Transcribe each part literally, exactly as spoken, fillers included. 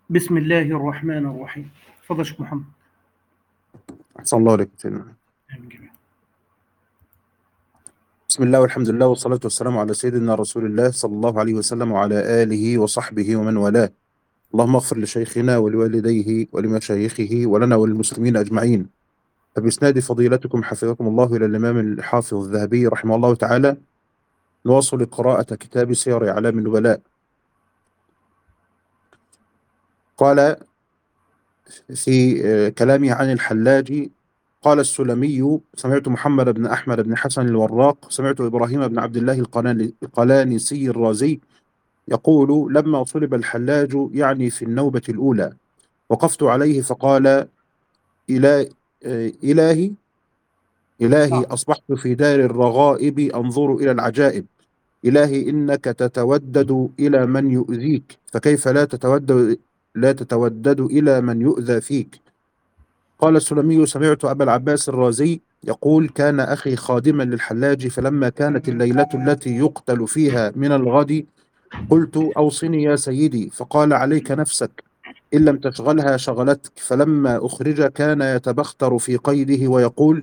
بسم الله الرحمن الرحيم. تفضل شيخ محمد. أحسن الله عليك سيدنا. آمين جميعا. بسم الله والحمد لله والصلاة والسلام على سيدنا رسول الله صلى الله عليه وسلم وعلى آله وصحبه ومن والاه. اللهم اغفر لشيخنا ولوالديه ولمشايخه ولنا وللمسلمين أجمعين. فبإسناد فضيلتكم حفظكم الله إلى الإمام الحافظ الذهبي رحمه الله تعالى نواصل قراءة كتاب سير أعلام النبلاء. قال في آه، كلامه عن الحلاج: قال السلمي: سمعت محمد بن أحمد بن حسن الوراق سمعت إبراهيم بن عبد الله القلاني- القلانسي الرازي يقول: لما صلب الحلاج، يعني في النوبة الأولى، وقفت عليه فقال: إله آه، إلهي إلهي نعم. أصبحت في دار الرغائب أنظر إلى العجائب. إلهي إنك تتودد إلى من يؤذيك، فكيف لا تتودد لا تتودد إلى من يؤذى فيك. قال السلمي: سمعت أبا العباس الرازي يقول: كان أخي خادما للحلاج، فلما كانت الليلة التي يقتل فيها من الغد قلت: أوصني يا سيدي. فقال: عليك نفسك، إن لم تشغلها شغلتك. فلما أخرج كان يتبختر في قيده ويقول: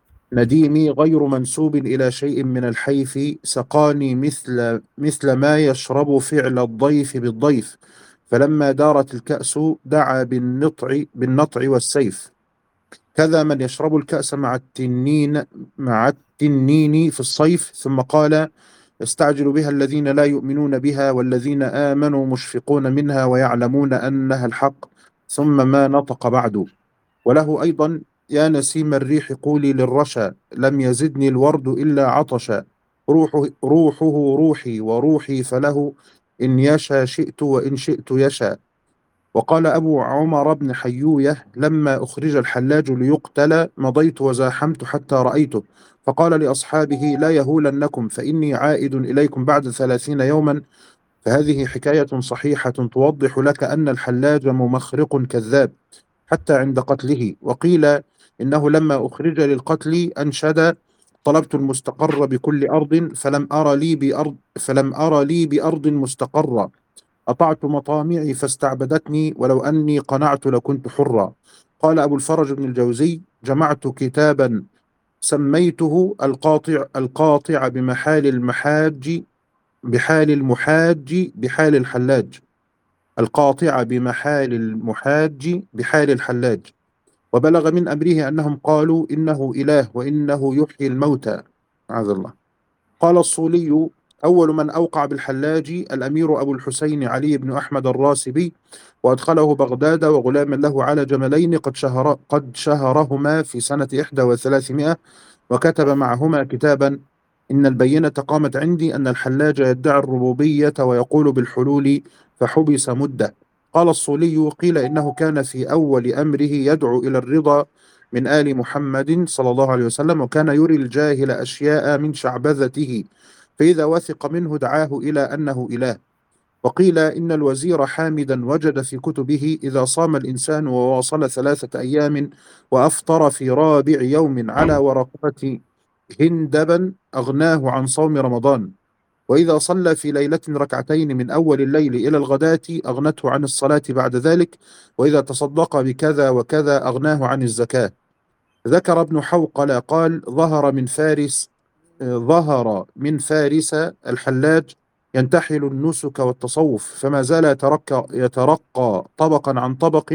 نديمي غير منسوب إلى شيء من الحيف، سقاني مثل مثل ما يشرب فعل الضيف بالضيف. فلما دارت الكأس دعا بالنطع بالنطع والسيف. كذا من يشرب الكأس مع التنين مع التنين في الصيف. ثم قال: يستعجل بها الذين لا يؤمنون بها، والذين آمنوا مشفقون منها ويعلمون أنها الحق، ثم ما نطق بعد. وله أيضا: يا نسيم الريح قولي للرشا، لم يزدني الورد إلا عطشا. روحه, روحه روحي وروحي فله، إن يشا شئت وإن شئت يشا. وقال أبو عمر بن حيوية: لما أخرج الحلاج ليقتل مضيت وزاحمت حتى رأيته، فقال لأصحابه: لا يهولنكم، فإني عائد إليكم بعد ثلاثين يوما. فهذه حكاية صحيحة توضح لك أن الحلاج ممخرق كذاب حتى عند قتله. وقيل إنه لما أخرج للقتل أنشد: طلبت المستقر بكل أرض، فلم أرى لي بأرض فلم أرى لي بأرض مستقرة. أطعت مطامعي فاستعبدتني، ولو أني قنعت لكنت حرا. قال أبو الفرج بن الجوزي: جمعت كتابا سميته القاطع القاطع بمحال المحاج بحال المحاج بحال الحلاج القاطع بمحال المحاج بحال الحلاج. وبلغ من أمره أنهم قالوا: إنه إله وإنه يحيي الموتى. عز الله. قال الصولي: أول من أوقع بالحلاج الأمير أبو الحسين علي بن أحمد الراسبي، وأدخله بغداد وغلاما له على جملين قد شهر قد شهرهما في سنة إحدى وثلاثمائة، وكتب معهما كتابا: إن البينة قامت عندي أن الحلاج يدعي الربوبية ويقول بالحلول، فحبس مدة. قال الصولي: قيل إنه كان في أول أمره يدعو إلى الرضا من آل محمد صلى الله عليه وسلم، وكان يري الجاهل أشياء من شعبذته، فإذا وثق منه دعاه إلى أنه إله. وقيل إن الوزير حامدا وجد في كتبه: إذا صام الإنسان وواصل ثلاثة أيام وأفطر في رابع يوم على ورقة هندبا أغناه عن صوم رمضان. وإذا صلى في ليلة ركعتين من أول الليل إلى الغداة أغنته عن الصلاة بعد ذلك. وإذا تصدق بكذا وكذا أغناه عن الزكاة. ذكر ابن حوقل قال: ظهر من فارس ظهر من فارس الحلاج ينتحل النسك والتصوف، فما زال يترقى, يترقى طبقا عن طبق،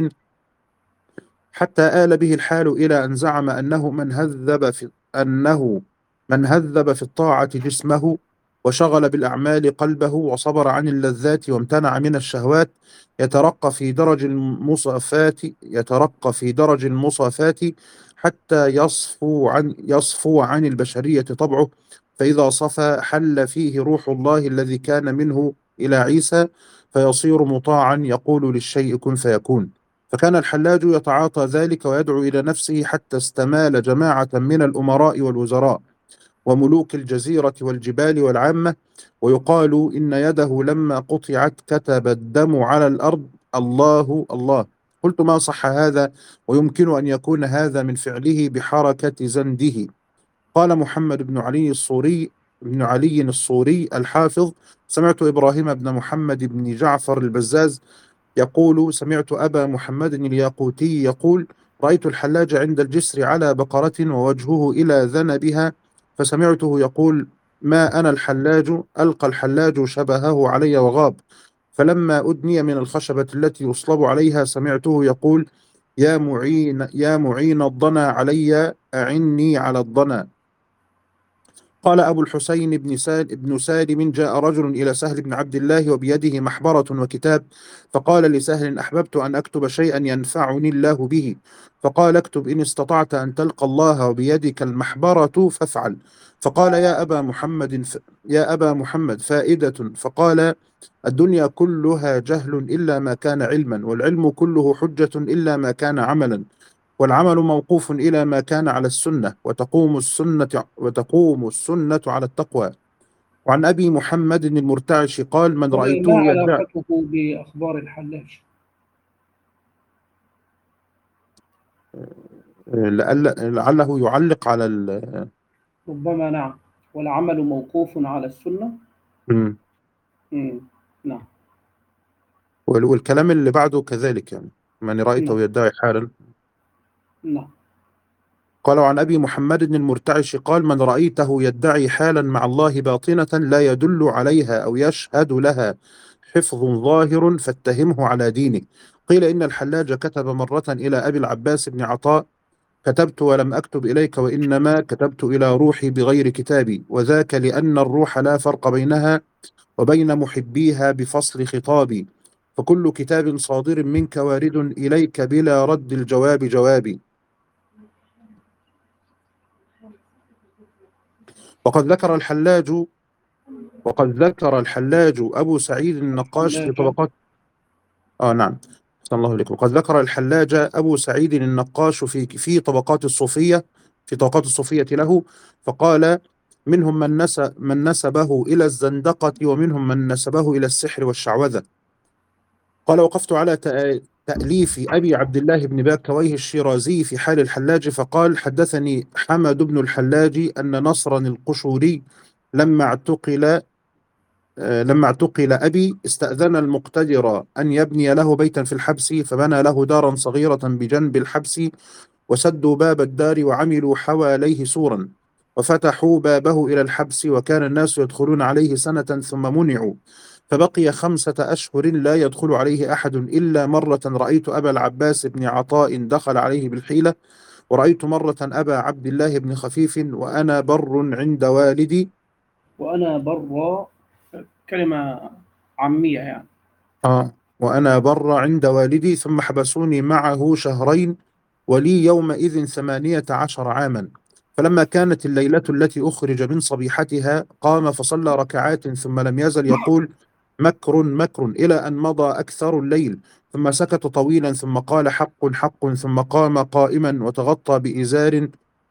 حتى آل به الحال إلى أن زعم أنه من هذب في أنه من هذب في الطاعة جسمه، وشغل بالأعمال قلبه، وصبر عن اللذات وامتنع من الشهوات، يترقى في درج المصافات يترقى في درج المصافات حتى يصفو عن يصفو عن البشرية طبعه. فإذا صفى حل فيه روح الله الذي كان منه إلى عيسى، فيصير مطاعا يقول للشيء كن فيكون. فكان الحلاج يتعاطى ذلك ويدعو إلى نفسه، حتى استمال جماعة من الأمراء والوزراء وملوك الجزيرة والجبال والعامة. ويقال إن يده لما قطعت كتب الدم على الأرض: الله الله. قلت: ما صح هذا؟ ويمكن أن يكون هذا من فعله بحركة زنده. قال محمد بن علي الصوري بن علي الصوري الحافظ: سمعت إبراهيم بن محمد بن جعفر البزاز يقول: سمعت أبا محمد الياقوتي يقول: رأيت الحلاج عند الجسر على بقرة ووجهه إلى ذنبها، فسمعته يقول: ما أنا الحلاج، ألقى الحلاج شبهه علي وغاب. فلما أدني من الخشبة التي يصلب عليها سمعته يقول: يا معين يا معين الضنا علي، أعني على الضنا. قال أبو الحسين بن سال بن سالم: جاء رجل إلى سهل بن عبد الله وبيده محبرة وكتاب، فقال لسهل: أحببت أن أكتب شيئا ينفعني الله به. فقال: اكتب: إن استطعت أن تلقى الله وبيدك المحبرة فافعل. فقال: يا أبا محمد ف... يا أبا محمد فائدة. فقال: الدنيا كلها جهل إلا ما كان علما، والعلم كله حجة إلا ما كان عملا، والعمل موقوف إلى ما كان على السنة، وتقوم السنة وتقوم السنة على التقوى. وعن أبي محمد المرتعش قال: من ما رأيته يدعي. علاقته بأخبار الحلاج؟ لعل- لعله يعلق على ال... ربما، نعم. والعمل موقوف على السنة. مم. مم. نعم. وال- والكلام اللي بعده كذلك، يعني من نعم. رأيته يدعي حالا. نعم. قال: عن أبي محمد المرتعش قال: من رأيته يدعي حالا مع الله باطنة لا يدل عليها أو يشهد لها حفظ ظاهر فاتهمه على دينه. قيل: إن الحلاج كتب مرة إلى أبي العباس بن عطاء: كتبت ولم أكتب إليك، وإنما كتبت إلى روحي بغير كتابي، وذاك لأن الروح لا فرق بينها وبين محبيها بفصل خطابي، فكل كتاب صادر منك وارد إليك بلا رد الجواب جوابي. وقد ذكر الحلاج وقد ذكر الحلاج أبو سعيد النقاش في الحلاج. طبقات آه نعم أحسن الله إليك. وقد ذكر الحلاج أبو سعيد النقاش في في طبقات الصوفية في طبقات الصوفية له، فقال: منهم من نسب من نسبه إلى الزندقة، ومنهم من نسبه إلى السحر والشعوذة. قال: وقفت على تأ- تأليف أبي عبد الله بن باكويه الشيرازي في حال الحلاج، فقال: حدثني حمد بن الحلاج أن نصرا القشوري لما اعتقل آه، لما اعتقل أبي استأذن المقتدر أن يبني له بيتا في الحبس، فبنى له دارا صغيرة بجنب الحبس، وسدوا باب الدار وعملوا حواليه سورا، وفتحوا بابه إلى الحبس، وكان الناس يدخلون عليه سنة ثم منعوا، فبقي خمسة أشهر لا يدخل عليه أحد إلا مرة رأيت أبا العباس بن عطاء دخل عليه بالحيلة، ورأيت مرة أبا عبد الله بن خفيف وأنا بر عند والدي. وأنا برا، كلمة عامية يعني. آه وأنا بر عند والدي، ثم حبسوني معه شهرين، ولي يومئذ ثمانية عشر عاما. فلما كانت الليلة التي أخرج من صبيحتها قام فصلى ركعات، ثم لم يزل يقول: مكر مكر، إلى أن مضى أكثر الليل، ثم سكت طويلا، ثم قال: حق حق، ثم قام قائما وتغطى بإزار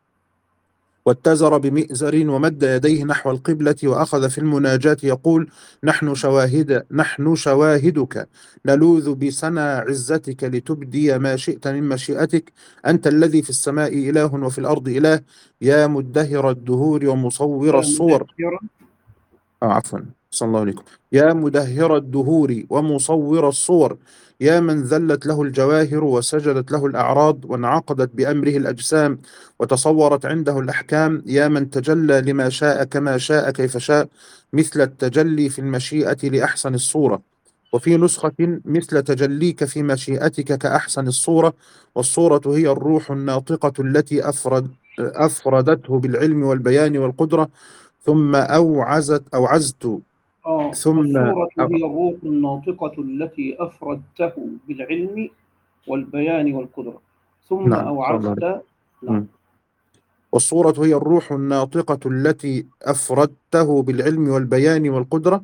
واتزر بمئزر، ومد يديه نحو القبلة، وأخذ في المناجاة يقول: نحن شواهد نحن شواهدك، نلوذ بسنا عزتك لتبدي ما شئت من مشيئتك، أنت الذي في السماء إله وفي الأرض إله، يا مدهر الدهور ومصور يا الصور. مدثرا. آه عفوا، صلى الله عليكم. يا مدهر الدهور ومصور الصور، يا من ذلت له الجواهر وسجدت له الأعراض وانعقدت بأمره الأجسام وتصورت عنده الأحكام، يا من تجلى لما شاء كما شاء كيف شاء، مثل التجلي في المشيئة لأحسن الصورة، وفي نسخة: مثل تجليك في مشيئتك كأحسن الصورة. والصورة هي الروح الناطقة التي أفرد أفردته بالعلم والبيان والقدرة، ثم أوعزت أوعزت آه ثم الصورة أ- هي الروح الناطقة التي أفردته بالعلم والبيان والقدرة، ثم نعم صلى الله عليه أوعزت. نعم. وسلم. والصورة هي الروح الناطقة التي أفردته بالعلم والبيان والقدرة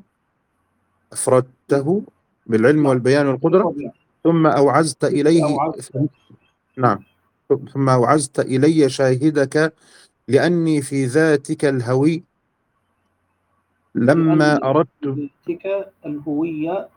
أفردته بالعلم نعم. والبيان والقدرة، بفضل. ثم أوعزت إليه. أوعزت. نعم. ثم أوعزت إلي شاهدك، لأني في ذاتك الهوي لما لأني أردت بذاتك الهوية.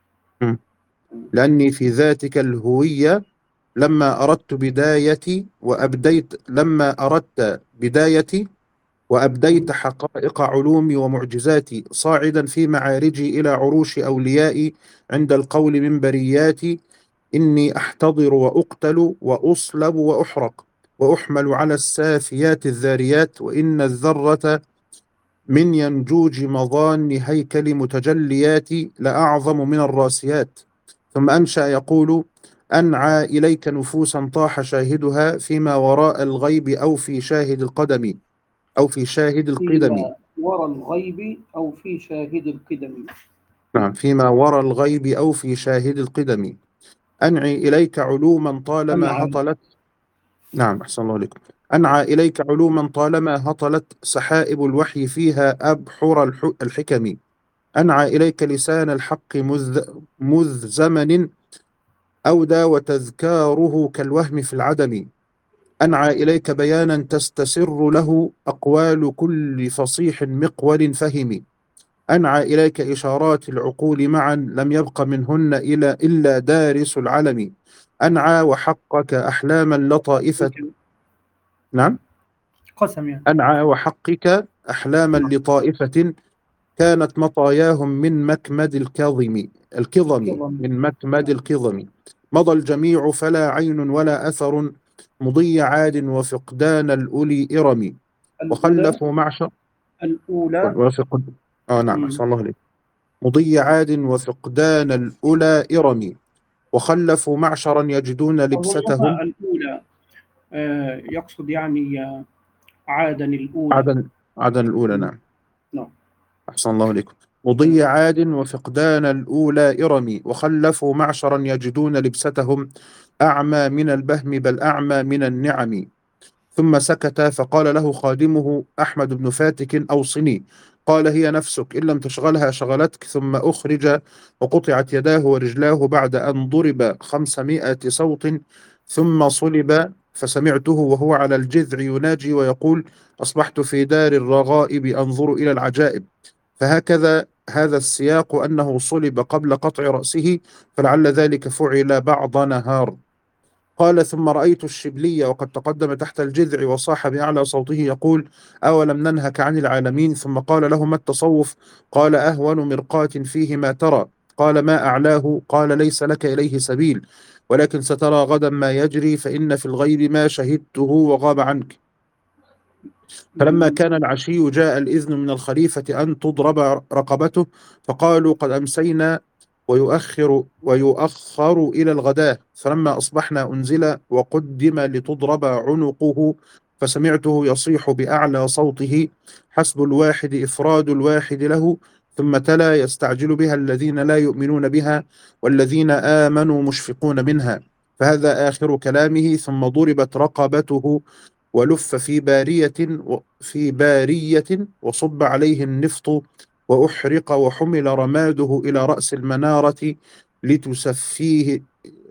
لأني في ذاتك الهوية لما أردت بدايتي وأبديت لما أردت بدايتي وأبديت حقائق علومي ومعجزاتي صاعدا في معارجي إلى عروش أوليائي عند القول من برياتي. إني أحتضر وأقتل وأصلب وأحرق وأحمل على السافيات الذاريات، وإن الذرة من ينجوج مظان هيكل متجلياتي لأعظم من الراسيات. ثم أنشأ يقول: أنعى إليك نفوسا طاح شاهدها فيما وراء الغيب أو في شاهد القدم أو في شاهد القدم. فيما وراء الغيب أو في شاهد القدم. نعم، فيما وراء الغيب أو في شاهد القدم. أنعي إليك علوما طالما أنعم. هطلت. نعم، أحسن الله عليكم. أنعى إليك علوما طالما هطلت سحائب الوحي فيها أبحر الح- الحكم. أنعى إليك لسان الحق مذ, مذ زمن أودى وتذكاره كالوهم في العدم. أنعى إليك بيانا تستسر له أقوال كل فصيح مقول فهم. أنعى إليك إشارات العقول معا لم يبق منهن إلا, إلا دارس العلم. أنعى وحقك أحلاما لطائفة. نعم. قسم يعني. أنعى وحقك أحلاما نعم. لطائفة كانت مطاياهم من مكمد الكظم الكظم كظم. من مكمد الكظم. مضى الجميع فلا عين ولا أثر مضي عاد وفقدان الأولي إرم. الأولى. وخلفوا معشر الأولى. وفقد آه نعم، مم. أحسن الله عليك. مضي عاد وفقدان الأولى إرم. وخلفوا معشرا يجدون لبستهم. أظنها الأولى. آه يقصد يعني آه، عادا الأولى. عدن عدن الأولى، مم. نعم. نعم. أحسن الله عليكم. تمام. مضي عاد وفقدان الأولى إرم. وخلفوا معشرا يجدون لبستهم أعمى من البهم بل أعمى من النعم. ثم سكت فقال له خادمه أحمد بن فاتك: أوصني. قال: هي نفسك، إن لم تشغلها شغلتك. ثم أخرج وقطعت يداه ورجلاه بعد أن ضرب خمسمائة صوت. ثم صلب فسمعته وهو على الجذع يناجي ويقول: أصبحت في دار الرغائب أنظر إلى العجائب. فهكذا هذا السياق أنه صلب قبل قطع رأسه، فلعل ذلك فعل بعض نهار. قال: ثم رأيت الشبلي وقد تقدم تحت الجذع وصاح بأعلى صوته يقول: أولم ننهك عن العالمين؟ ثم قال له: ما التصوف؟ قال: أهون مرقاة فيه ما ترى. قال: ما أعلاه؟ قال: ليس لك إليه سبيل، ولكن سترى غدا ما يجري، فإن في الغيب ما شهدته وغاب عنك. فلما مم. كان العشي جاء الإذن من الخليفة أن تضرب رقبته، فقالوا: قد أمسينا ويؤخر ويؤخر إلى الغداة. فلما أصبحنا أنزل وقدم لتضرب عنقه، فسمعته يصيح بأعلى صوته: حسب الواحد إفراد الواحد له. ثم تلا: يستعجل بها الذين لا يؤمنون بها والذين آمنوا مشفقون منها. فهذا آخر كلامه. ثم ضربت رقبته ولف في بارية في بارية وصب عليه النفط وأحرق وحمل رماده إلى رأس المنارة لتسفيه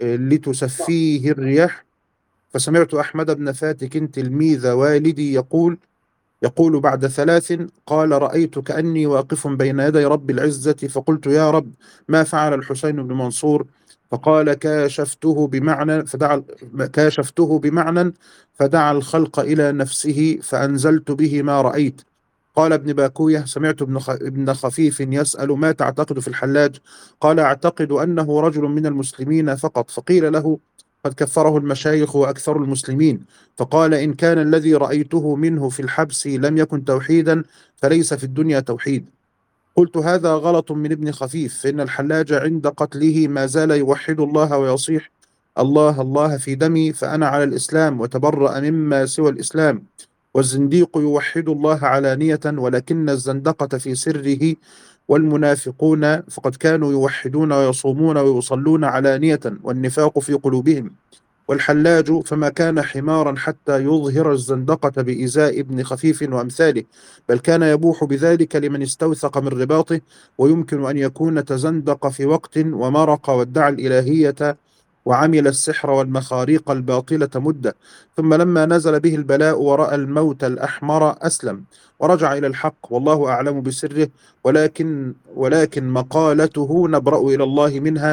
لتسفيه الرياح. فسمعت أحمد بن فاتك تلميذ والدي يقول يقول بعد ثلاث: قال: رأيت كأني واقف بين يدي رب العزة، فقلت: يا رب، ما فعل الحسين بن منصور؟ فقال: كاشفته بمعنى فدعا كاشفته بمعنى فدعا الخلق إلى نفسه فأنزلت به ما رأيت. قال ابن باكوية: سمعت ابن خ- ابن خفيف يسأل: ما تعتقد في الحلاج؟ قال: أعتقد أنه رجل من المسلمين فقط. فقيل له: قد كفره المشايخ وأكثر المسلمين. فقال: إن كان الذي رأيته منه في الحبس لم يكن توحيدا فليس في الدنيا توحيد. قلت: هذا غلط من ابن خفيف، فإن الحلاج عند قتله ما زال يوحد الله ويصيح: الله الله في دمي، فأنا على الإسلام وتبرأ مما سوى الإسلام. والزنديق يوحد الله علانية، ولكن الزندقة في سره. والمنافقون فقد كانوا يوحدون ويصومون ويصلون علانية، والنفاق في قلوبهم. والحلاج فما كان حمارا حتى يظهر الزندقة بإزاء ابن خفيف وأمثاله، بل كان يبوح بذلك لمن استوثق من رباطه. ويمكن أن يكون تزندق في وقت ومرق وادعى الإلهية وعمل السحر والمخاريق الباطلة مدة، ثم لما نزل به البلاء ورأى الموت الأحمر أسلم ورجع إلى الحق، والله أعلم بسره. ولكن ولكن مقالته نبرأ إلى الله منها،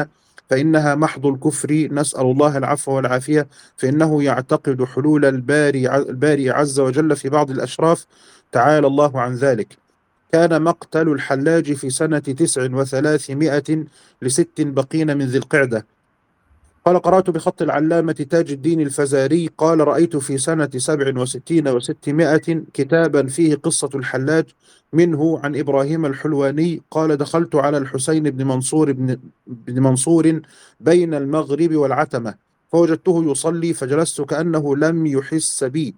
فإنها محض الكفر، نسأل الله العفو والعافية. فإنه يعتقد حلول الباري الباري عز وجل في بعض الأشراف، تعالى الله عن ذلك. كان مقتل الحلاج في سنة تسع وثلاثمائة لست بقين من ذي القعدة. قال: قرأت بخط العلامة تاج الدين الفزاري قال: رأيت في سنة سبع وستين وستمائة كتابا فيه قصة الحلاج، منه عن إبراهيم الحلواني قال: دخلت على الحسين بن منصور بن, بن منصور بين المغرب والعتمة، فوجدته يصلي، فجلست كأنه لم يحس بي،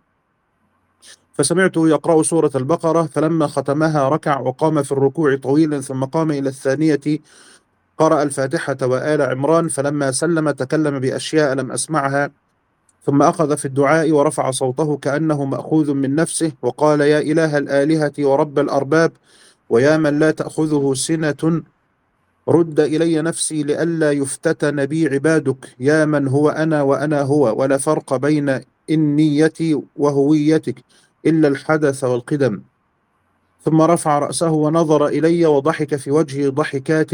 فسمعته يقرأ سورة البقرة، فلما ختمها ركع وقام في الركوع طويلا، ثم قام إلى الثانية قرأ الفاتحة وآل عمران، فلما سلم تكلم بأشياء لم أسمعها، ثم أخذ في الدعاء ورفع صوته كأنه مأخوذ من نفسه، وقال: يا إله الآلهة ورب الأرباب، ويا من لا تأخذه سنة، رد إلي نفسي لئلا يفتتن بي عبادك، يا من هو أنا وأنا هو، ولا فرق بين إنيتي وهويتك إلا الحدث والقدم. ثم رفع رأسه ونظر إلي وضحك في وجهي ضحكات،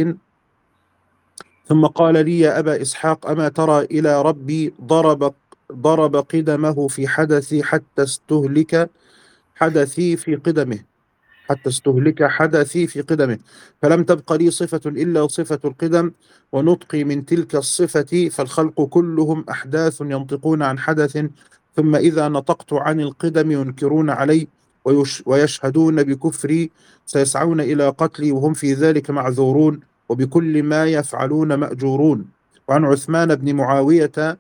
ثم قال لي: يا أبا إسحاق، أما ترى إلى ربي ضرب ضرب قدمه في حدثي حتى استهلك حدثي في قدمه حتى استهلك حدثي في قدمه، فلم تبق لي صفة إلا صفة القدم، ونطقي من تلك الصفة، فالخلق كلهم أحداث ينطقون عن حدث، ثم إذا نطقت عن القدم ينكرون علي ويش ويشهدون بكفري، سيسعون إلى قتلي وهم في ذلك معذورون، وبكل ما يفعلون مأجورون. وعن عثمان بن معاوية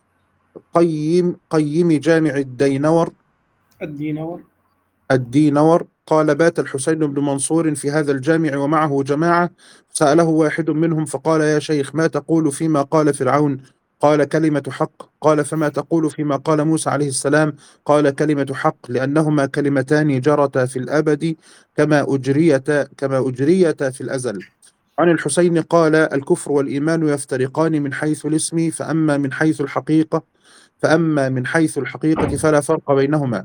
قيم قيم جامع الدينور الدينور الدينور قال: بات الحسين بن منصور في هذا الجامع ومعه جماعة، سأله واحد منهم فقال: يا شيخ، ما تقول فيما قال فرعون؟ قال: كلمة حق. قال: فما تقول فيما قال موسى عليه السلام؟ قال: كلمة حق، لأنهما كلمتان جرتا في الأبد كما أجريتا كما أجريتا في الأزل. عن الحسين قال: الكفر والإيمان يفترقان من حيث الاسم، فأما من حيث الحقيقة فأما من حيث الحقيقة فلا فرق بينهما.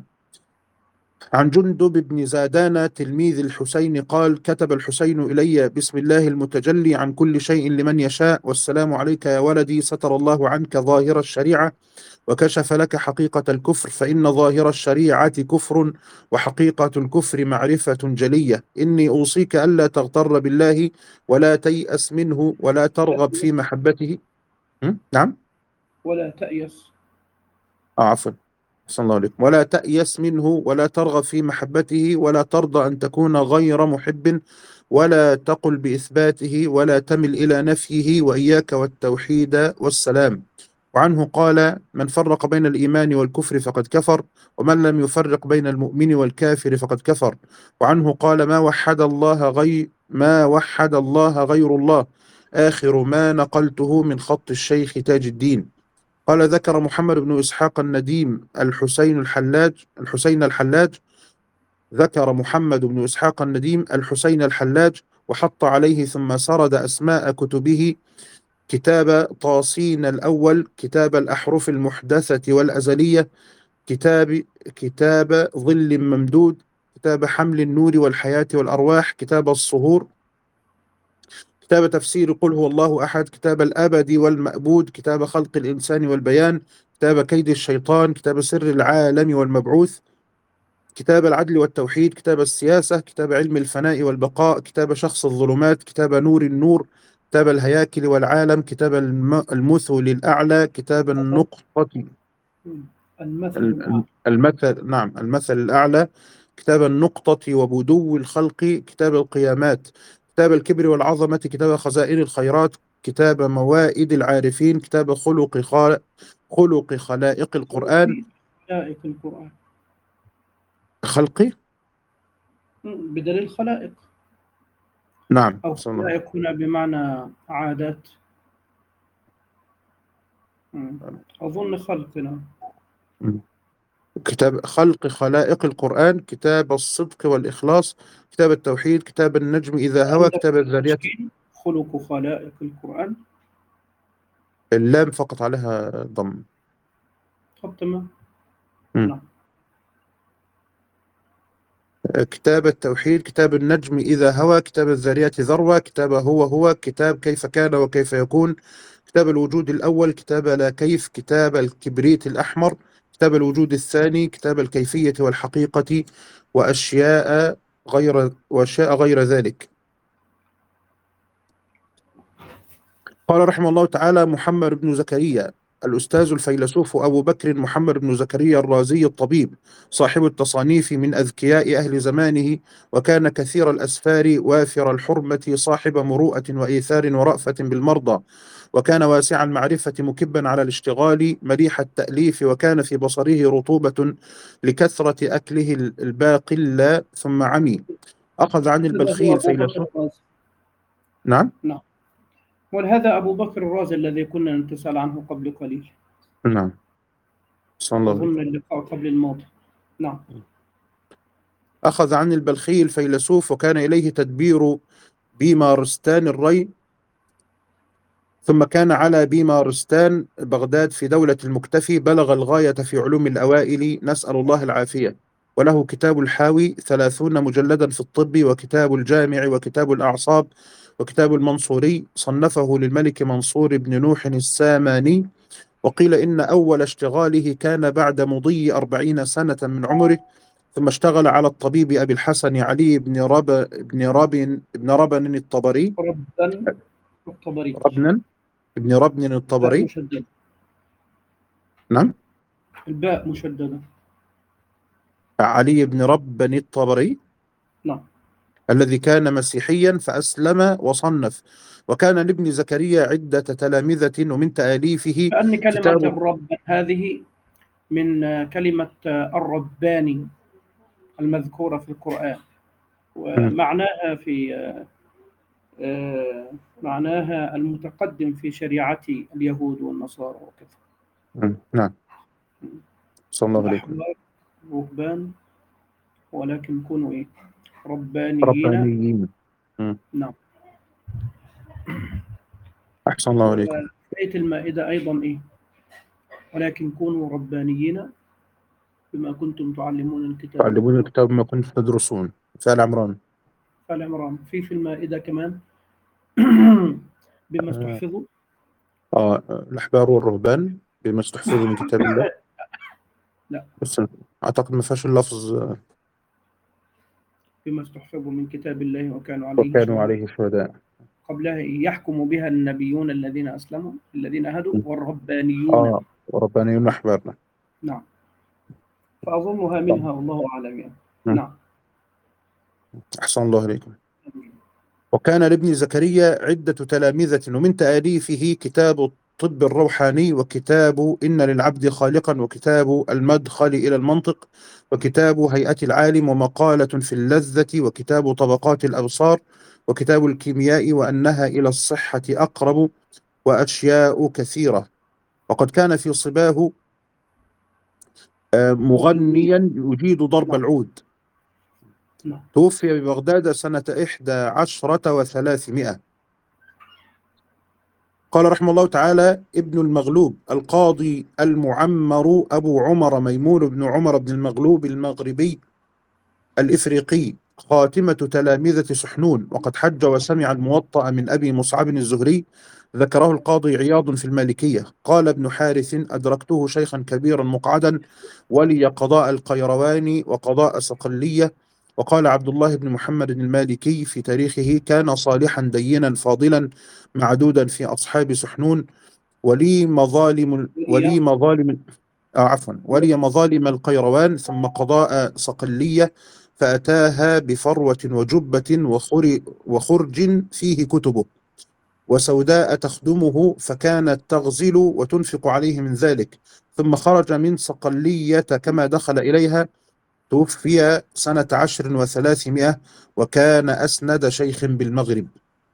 عن جندب بن زادان تلميذ الحسين قال: كتب الحسين إلي بسم الله المتجلي عن كل شيء لمن يشاء، والسلام عليك يا ولدي، ستر الله عنك ظاهر الشريعة وكشف لك حقيقة الكفر، فإن ظاهر الشريعة كفر وحقيقة الكفر معرفة جلية. إني أوصيك ألا تغتر بالله ولا تيأس منه ولا ترغب في محبته. م? نعم. ولا تأيس. آه عفوا، أحسن الله عليكم. ولا تأيس منه ولا ترغب في محبته ولا ترضى أن تكون غير محب، ولا تقل بإثباته ولا تمل إلى نفيه، وإياك والتوحيد والسلام. وعنه قال: من فرق بين الإيمان والكفر فقد كفر، ومن لم يفرق بين المؤمن والكافر فقد كفر. وعنه قال: ما وحد الله غير ما وحد الله غير الله، آخر ما نقلته من خط الشيخ تاج الدين. قال: ذكر محمد بن إسحاق النديم الحسين الحلاج الحسين الحلاج ذكر محمد بن إسحاق النديم الحسين الحلاج وحط عليه ثم سرد أسماء كتبه: كتاب طاسين الأول، كتاب الأحرف المحدثة والأزلية، كتاب كتاب ظل ممدود، كتاب حمل النور والحياة والأرواح، كتاب الصهور، كتاب تفسير قل هو الله أحد، كتاب الأبد والمأبود، كتاب خلق الإنسان والبيان، كتاب كيد الشيطان، كتاب سر العالم والمبعوث، كتاب العدل والتوحيد، كتاب السياسة، كتاب علم الفناء والبقاء، كتاب شخص الظلمات، كتاب نور النور، كتاب الهياكل والعالم، كتاب الم- المثل الأعلى، كتاب النقطة المثل ال- الأعلى. ال- المثل نعم المثل الأعلى، كتاب النقطة وبدو الخلق، كتاب القيامات، كتاب الكبر والعظمة، كتاب خزائن الخيرات، كتاب موائد العارفين، كتاب خلق خالق خلق خلائق القرآن. خلائق القرآن خلقي بدليل خلائق، نعم أو صلى الله خلائق هنا بمعنى عادات. مم. أظن خلقنا. عليه. كتاب خلق خلائق القرآن، كتاب الصدق والإخلاص، كتاب التوحيد، كتاب النجم إذا هوى، عندك كتاب الذاريات. تشكيل خلق خلائق القرآن. اللام فقط عليها ضم. طب تمام. مم. نعم. كتاب التوحيد، كتاب النجم إذا هوى، كتاب الذاريات ذروة، كتاب هو هو، كتاب كيف كان وكيف يكون، كتاب الوجود الأول، كتاب لا كيف، كتاب الكبريت الأحمر، كتاب الوجود الثاني، كتاب الكيفية والحقيقة، وأشياء غير وأشياء غير ذلك. قال رحمه الله تعالى محمد بن زكريا الأستاذ الفيلسوف أبو بكر محمد بن زكريا الرازي الطبيب صاحب التصانيف من أذكياء أهل زمانه، وكان كثير الأسفار وافر الحرمة صاحب مروءة وإيثار ورأفة بالمرضى، وكان واسع المعرفة مكبا على الاشتغال مليح التأليف، وكان في بصره رطوبة لكثرة أكله الباقلة ثم عمي. أخذ عن هذا البلخي هو أبو بكر الفيلسوف. الرازي. نعم. نعم، وهذا أبو بكر الرازي الذي كنا نتساءل عنه قبل قليل، نعم، صلى الله عليه أظن وسلم. اللقاء قبل الماضي. نعم. أخذ عن البلخي الفيلسوف، وكان إليه تدبير بيمارستان الري، ثم كان على بيمارستان بغداد في دولة المكتفي، بلغ الغاية في علوم الأوائل، نسأل الله العافية. وله كتاب الحاوي ثلاثون مجلدا في الطب، وكتاب الجامع، وكتاب الأعصاب، وكتاب المنصوري صنفه للملك منصور بن نوح الساماني. وقيل إن أول اشتغاله كان بعد مضي أربعين سنة من عمره، ثم اشتغل على الطبيب أبي الحسن علي بن رب بن رب بن ربن الطبري ربا الطبري، ربنا ابن ربن باء الطبري. مشددة، نعم، الباء مشددة. علي بن ربن الطبري نعم. الذي كان مسيحيا فأسلم وصنف. وكان لابن زكريا عدة تلامذة، ومن تآليفه كأن كلمة كتاب. الرب هذه من كلمة الرباني المذكورة في القرآن، م- ومعناها في آه، معناها المتقدم في شريعة اليهود والنصارى وكذا. م- نعم، صلى الله عليه وسلم. الأحبار رهبان، ولكن كونوا إيه؟ ربانيين. ربانيين. م. نعم. أحسن الله عليكم. وفي آية المائدة أيضا إيه؟ ولكن كونوا ربانيين بما كنتم تعلمون الكتاب. تعلمون الكتاب ما كنتم تدرسون، في آل عمران. آل عمران. في في المائدة كمان بما استحفظوا. آه الأحبار والرهبان بما استحفظوا من كتاب الله. لا، بس أعتقد ما فيهاش اللفظ آه، بما استحفظوا من كتاب الله وكانوا عليه وكانوا شهداء. عليه شهداء. قبلها يحكم بها النبيون الذين أسلموا الذين هدوا والربانيون. آه وربانيون أحبارنا. نعم. فأظنها منها والله أعلم يعني. م. نعم. أحسن الله عليكم. وكان لابن زكريا عدة تلامذة، ومن تأليفه كتاب الطب الروحاني، وكتاب إن للعبد خالقا، وكتاب المدخل إلى المنطق، وكتاب هيئة العالم، ومقالة في اللذة، وكتاب طبقات الأبصار، وكتاب الكيمياء وأنها إلى الصحة أقرب، وأشياء كثيرة. وقد كان في صباه آه، مغنيا يجيد ضرب نعم. العود. نعم. توفي ببغداد سنة إحدى عشرة وثلاثمائة. قال رحمه الله تعالى ابن المغلوب القاضي المعمر أبو عمر ميمون بن عمر بن المغلوب المغربي الإفريقي، خاتمة تلامذة سحنون، وقد حج وسمع الموطأ من أبي مصعب الزهري، ذكره القاضي عياض في المالكية. قال ابن حارث أدركته شيخا كبيرا مقعدا، ولي قضاء القيروان وقضاء صقلية. وقال عبد الله بن محمد المالكي في تاريخه كان صالحا دينا فاضلا معدودا في أصحاب سحنون، ولي مظالم ولي مظالم آه عفوا ولي مظالم القيروان، ثم قضاء صقلية، فأتاها بفروة وجبة وخر وخرج فيه كتبه، وسوداء تخدمه، فكانت تغزل وتنفق عليه من ذلك، ثم خرج من صقلية كما دخل إليها. توفي سنة عشر وثلاثمائة، وكان أسند شيخ بالمغرب.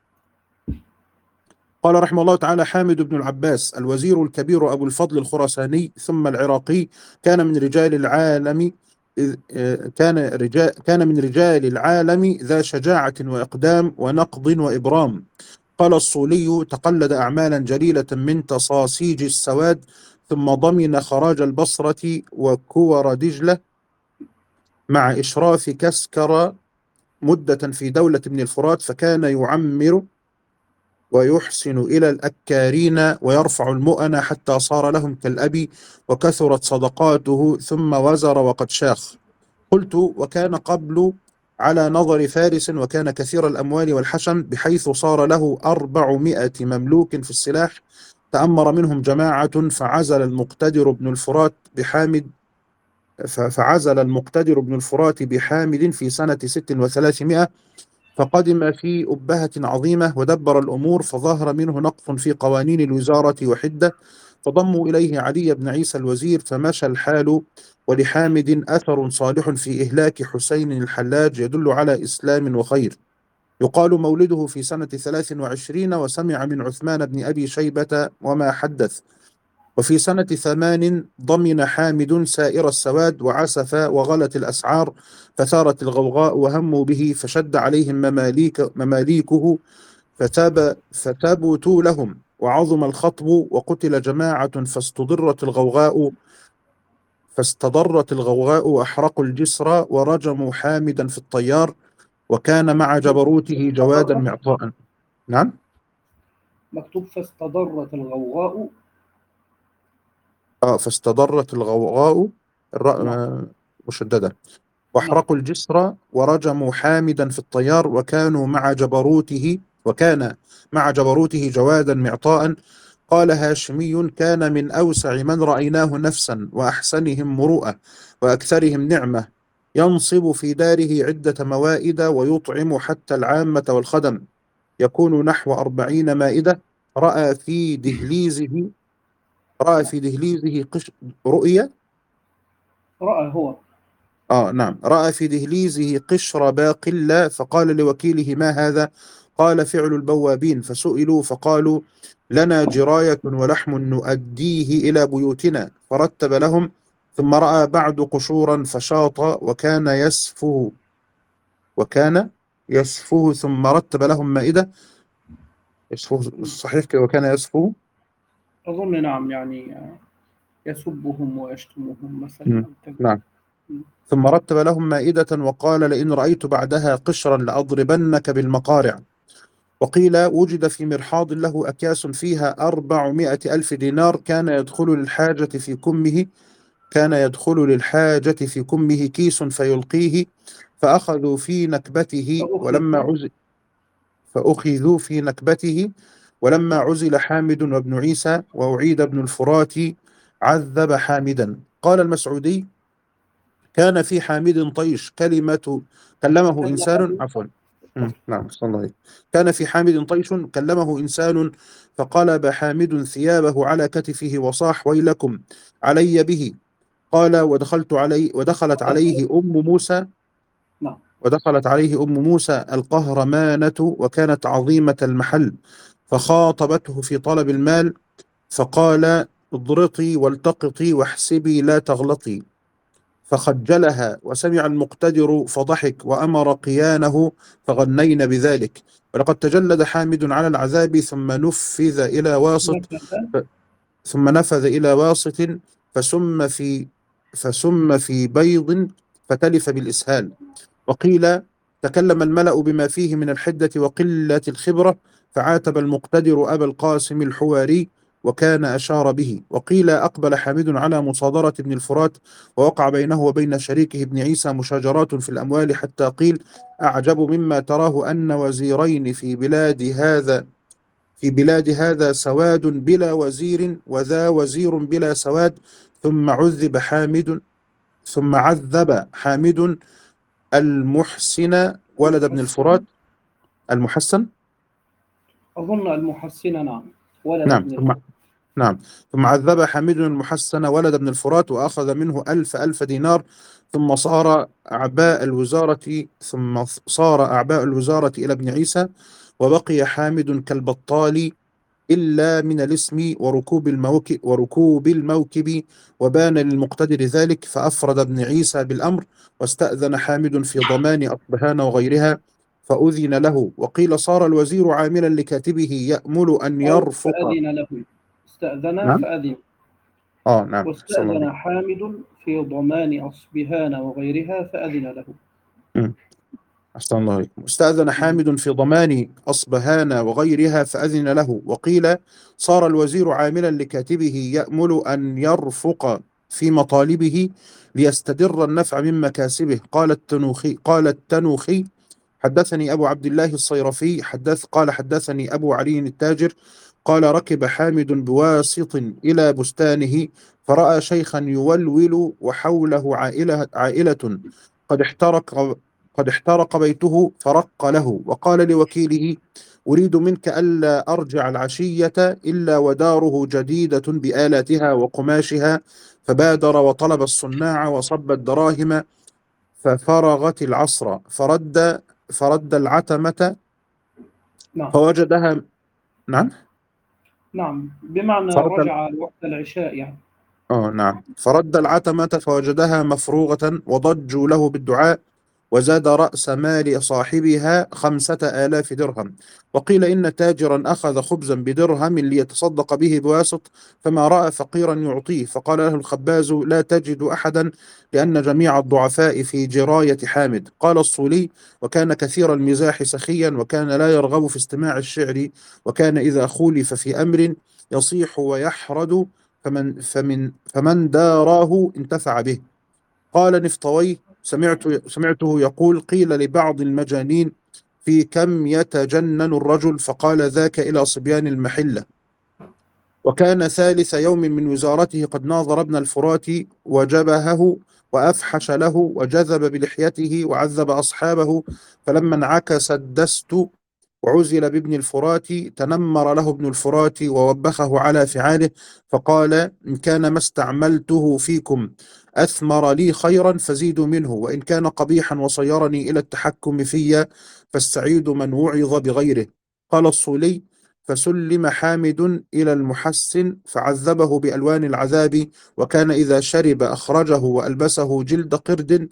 قال رحمه الله تعالى حامد بن العباس الوزير الكبير أبو الفضل الخراساني ثم العراقي، كان من رجال العالم كان رجال كان من رجال العالم ذا شجاعة وإقدام ونقض وإبرام. قال الصولي تقلد أعمالا جليلة من تصاصيج السواد، ثم ضمن خراج البصرة وكور دجلة مع إشراف كسكر مدة في دولة ابن الفرات، فكان يعمر ويحسن إلى الأكارين ويرفع المؤن حتى صار لهم كالأبي، وكثرت صدقاته ثم وزر وقد شاخ. قلت: وكان قبل على نظر فارس، وكان كثير الأموال والحشم، بحيث صار له أربعمائة مملوك في السلاح، تأمر منهم جماعة، فعزل المقتدر بن الفرات بحامد فعزل المقتدر بن الفرات بحامد في سنة ست وثلاثمائة، فقدم في أبهة عظيمة ودبر الأمور، فظهر منه نقص في قوانين الوزارة وحدة، فضموا إليه علي بن عيسى الوزير، فمشى الحال. ولحامد أثر صالح في إهلاك حسين الحلاج يدل على إسلام وخير. يقال مولده في سنة ثلاث وعشرين، وسمع من عثمان بن أبي شيبة وما حدث. وفي سنة ثمان ضمن حامد سائر السواد، وعسف وغلت الأسعار، فثارت الغوغاء وهموا به، فشد عليهم مماليك مماليكه فتاب فتابتوا لهم، وعظم الخطب، وقتل جماعة، فاستضرت الغوغاء فاستضرت الغوغاء وأحرقوا الجسر، ورجموا حامدا في الطيار، وكان مع جبروته جوادا استضرت معطاء. نعم. مكتوب فاستضرت الغوغاء. آه فاستضرت الغوغاء الراء نعم آه، مشددة. نعم واحرقوا الجسر ورجموا حامدا في الطيار، وكانوا مع جبروته وكان مع جبروته جوادا معطاء. قال هاشمي: كان من أوسع من رأيناه نفسا، وأحسنهم مروءة، وأكثرهم نعمة، ينصب في داره عدة موائد، ويطعم حتى العامة والخدم، يكون نحو أربعين مائدة. رأى في دهليزه رأى نعم في دهليزه قش رؤية رأى هو. آه نعم رأى في دهليزه قشر باقلة، فقال لوكيله: ما هذا؟ قال: فعل البوابين. فسئلوا فقالوا: لنا جراية ولحم نؤديه إلى بيوتنا. فرتب لهم. ثم رأى بعد قشورا فشاط، وكان يسفه وكان يسفه ثم رتب لهم مائدة. يسفه صحيح كده، وكان يسفه. أظن نعم، يعني يسبهم ويشتمهم مثلا مم. أو كذا. نعم. ثم رتب لهم مائدة، وقال: لئن رأيت بعدها قشرا لأضربنك بالمقارع. وقيل وجد في مرحاض له أكياس فيها أربعمائة ألف دينار، كان يدخل للحاجة في كمه كان يدخل للحاجة في كمه كيس فيلقيه، فأخذوا في نكبته ولما فأخذوا. عزل فأخذوا في نكبته ولما نعم عزل حامد وابن عيسى وأعيد ابن الفرات، عذب حامدا. قال المسعودي: كان في حامد طيش كلمة كلمه إنسان كلمه. عفوا مم، نعم صلى الله عليه. كان في حامد طيش كلمه إنسان، فقلب حامد ثيابه على كتفه وصاح: ويلكم علي به. قال: ودخلت علي ودخلت عليه أم موسى نعم ودخلت عليه أم موسى القهرمانة، وكانت عظيمة المحل، فخاطبته في طلب المال، فقال: اضرطي والتقطي واحسبي لا تغلطي. فخجلها، وسمع المقتدر فضحك، وأمر قيانه فغنين بذلك. ولقد تجلد حامد على العذاب، ثم نفذ إلى واسط نفذ. ف- ثم نفذ إلى واسط فسم في فسم في بيض فتلف بالإسهال. وقيل تكلم الملأ بما فيه من الحدة وقلة الخبرة، فعاتب المقتدر أبا القاسم الحواري، وكان أشار به. وقيل أقبل حامد على مصادرة ابن الفرات، ووقع بينه وبين شريكه ابن عيسى مشاجرات في الأموال، حتى قيل: أعجب مما تراه أن وزيرين في بلاد هذا في بلاد هذا سواد بلا وزير، وذا وزير بلا سواد. ثم عذب حامد ثم عذب حامد المحسن ولد ابن المحسن. الفرات. المحسن. أظن المحسن. نعم ولد نعم ابن ثم الفضل. نعم ثم عذب حميد المحسن ولد ابن الفرات، وأخذ منه ألف ألف دينار. ثم صار أعباء الوزارة ثم صار أعباء الوزارة إلى ابن عيسى، وبقي حامد كالبطال إلا من الاسم وركوب الموكب وركوب الموكب. وبان للمقتدر ذلك، فأفرد ابن عيسى بالأمر، واستأذن حامد في ضمان أصبهان وغيرها، فأذن له. وقيل صار الوزير عاملا لكاتبه يأمل أن أو يرفق. فأذن له. استأذن نعم. فأذن. آه نعم، أحسن الله واستأذن عليك. حامد في ضمان أصبهان وغيرها فأذن له. مم. أحسن الله عليكم. استأذن مم. حامد في ضمان أصبهان وغيرها فأذن له. وقيل صار الوزير عاملا لكاتبه يأمل أن يرفق في مطالبه ليستدر النفع من مكاسبه. قال التنوخي قال التنوخي حدثني أبو عبد الله الصيرفي حدث قال حدثني أبو علي التاجر قال ركب حامد بواسط إلى بستانه فرأى شيخا يولول وحوله عائلة, عائلة قد احترق قد احترق بيته فرق له، وقال لوكيله أريد منك ألا أرجع العشية إلا وداره جديدة بآلاتها وقماشها. فبادر وطلب الصناع وصب الدراهم ففرغت العصر فرد فرد العتمة نعم فوجدها. نعم. نعم بمعنى فرد رجع وقت العشاء يعني. آه نعم فرد العتمة فوجدها مفروغة وضجوا له بالدعاء، وزاد رأس مال صاحبها خمسة آلاف درهم. وقيل إن تاجرا أخذ خبزا بدرهم ليتصدق به بواسط، فما رأى فقيرا يعطيه، فقال له الخباز لا تجد أحدا لأن جميع الضعفاء في جراية حامد. قال الصولي وكان كثير المزاح سخيا، وكان لا يرغب في استماع الشعر، وكان إذا خولف في أمر يصيح ويحرد، فمن, فمن, فمن داراه انتفع به. قال نفطوي سمعت سمعته يقول قيل لبعض المجانين في كم يتجنن الرجل، فقال ذاك إلى صبيان المحلة. وكان ثالث يوم من وزارته قد ناظر ابن الفرات وجبهه وأفحش له وجذب بلحيته وعذب أصحابه، فلما انعكس الدست وعزل بابن الفرات تنمر له ابن الفرات ووبخه على فعاله، فقال إن كان ما استعملته فيكم أثمر لي خيرا فزيدوا منه، وإن كان قبيحا وصيرني إلى التحكم في فالسعيد من وعظ بغيره. قال الصولي فسلم حامد إلى المحسن فعذبه بألوان العذاب، وكان إذا شرب أخرجه وألبسه جلد قرد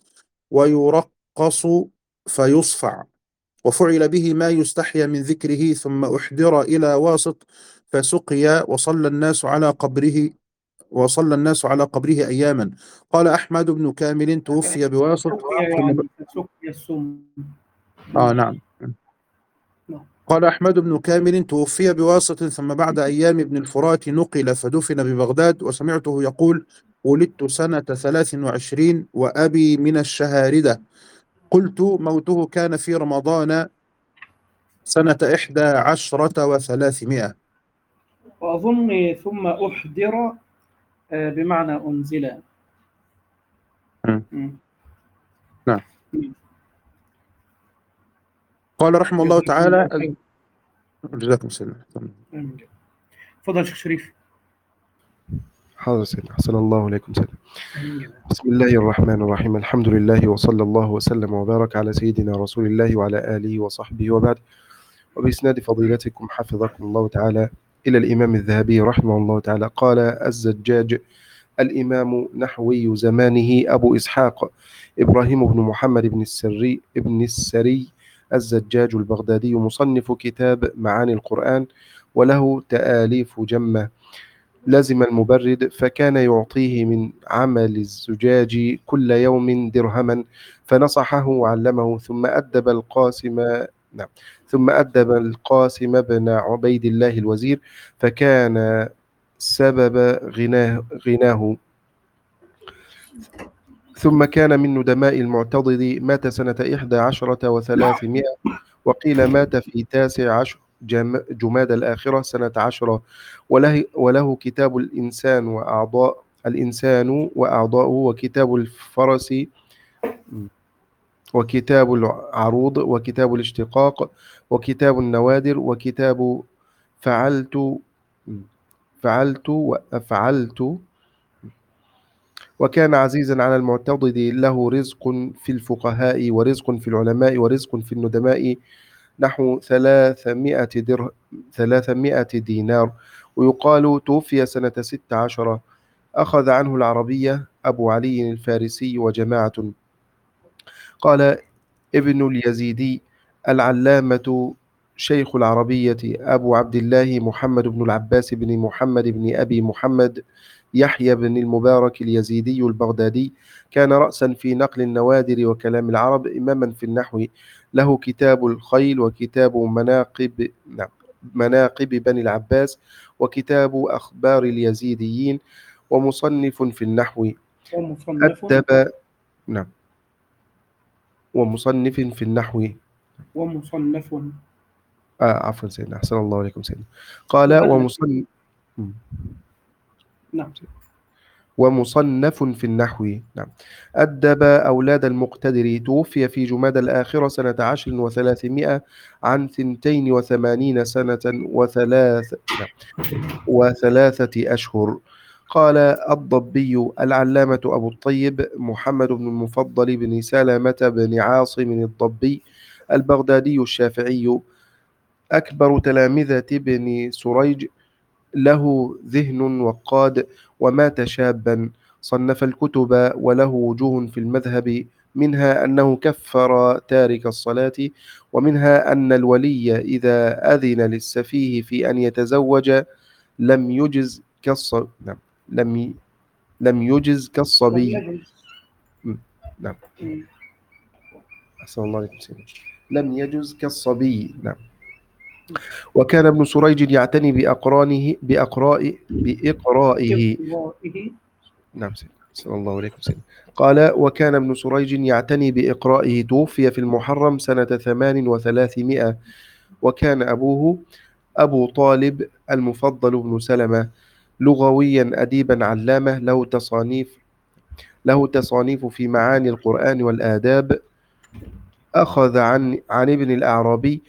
ويرقص فيصفع، وفعل به ما يستحيا من ذكره، ثم أحضر إلى واسط فسقي وصلى الناس على قبره وصلى الناس على قبره أياما. قال أحمد بن كامل توفي بواسط سقي ثم ب... يعني سقي السم. آه مم. نعم. نعم. قال أحمد بن كامل توفي بواسط ثم بعد أيام ابن الفرات نقل فدفن ببغداد. وسمعته يقول ولدت سنة ثلاث وعشرين وأبي من الشهاردة. قلت موته كان في رمضان سنة إحدى عشرة وثلاثمائة. وأظن ثم أحضر آه، بمعنى أنزل. مم. مم. نعم. مم. قال رحمه الله جزاكم الله تعالى خير. جزاكم الله. آمين. تفضل شيخ شريف. حاضر سيدنا، أحسن الله إليكم سيدنا. آمين. بسم الله الرحمن الرحيم، الحمد لله وصلى الله وسلم وبارك على سيدنا رسول الله وعلى آله وصحبه وبعد. وبإسناد فضيلتكم حفظكم الله تعالى إلى الإمام الذهبي رحمه الله تعالى قال الزجاج الإمام نحوي زمانه أبو إسحاق إبراهيم بن محمد بن السري ابن السري الزجاج البغدادي مصنف كتاب معاني القرآن، وله تآليف جمة. لزم المبرد فكان يعطيه من عمل الزجاج كل يوم درهما، فنصحه وعلمه، ثم أدب القاسم نعم ثم أدب القاسم بن عبيد الله الوزير، فكان سبب غناه, غناه ثم كان من ندماء المعتضد. مات سنة إحدى عشرة وثلاثمائة، وقيل مات في تاسع عشر جم- جماد الآخرة سنة عشرة. وله, وله كتاب الإنسان وأعضاء الإنسان وأعضاؤه، وكتاب الفرس، وكتاب العروض، وكتاب الاشتقاق، وكتاب النوادر، وكتاب فعلت فعلت وأفعلت. وكان عزيزا على المعتضد، له رزق في الفقهاء ورزق في العلماء ورزق في الندماء، نحو ثلاثمائة, در... ثلاثمائة دينار. ويقال توفي سنة ست عشرة. أخذ عنه العربية أبو علي الفارسي وجماعة. قال ابن اليزيدي العلامة شيخ العربية أبو عبد الله محمد بن العباس بن محمد بن أبي محمد يحيى بن المبارك اليزيدي البغدادي، كان رأسا في نقل النوادر وكلام العرب، إماما في النحو، له كتاب الخيل وكتاب مناقب نعم مناقب بني العباس وكتاب أخبار اليزيديين، ومصنف في النحو. ومصنف أدب نعم ومصنف في النحو ومصنف آه عفوا سيدنا، أحسن الله عليكم سيدنا. قال مؤلف. ومصنف نعم. ومصنف في النحو. نعم. أدب أولاد المقتدر، توفي في جمادى الآخرة سنة عشر وثلاثمائة عن ثنتين وثمانين سنة وثلاث نعم. وثلاثة أشهر. قال الضبي العلامة أبو الطيب محمد بن المفضل بن سلمة بن عاصم الضبي البغدادي الشافعي، أكبر تلامذة ابن سريج، له ذهن وقاد، ومات شابا. صنف الكتب وله وجوه في المذهب، منها أنه كفر تارك الصلاة، ومنها أن الولي إذا أذن للسفيه في أن يتزوج لم يجز كالص نعم لم ي... لم يجز لم كالصبي. يجلس. م. نعم مم. أحسن الله عليكم سيدنا. لم يجز كالصبي. نعم. وكان ابن سريج يعتني بأقرانه بأقراء بإقرائه. إقرائه. نعم سيدنا، صلى الله عليه وسلم. قال وكان ابن سريج يعتني بإقرائه، توفي في المحرم سنة ثمان وثلاثمائة، وكان أبوه أبو طالب المفضل بن سلمة، لغويا أديبا علامة، له تصانيف له تصانيف في معاني القرآن والآداب، أخذ عن عن ابن الأعرابي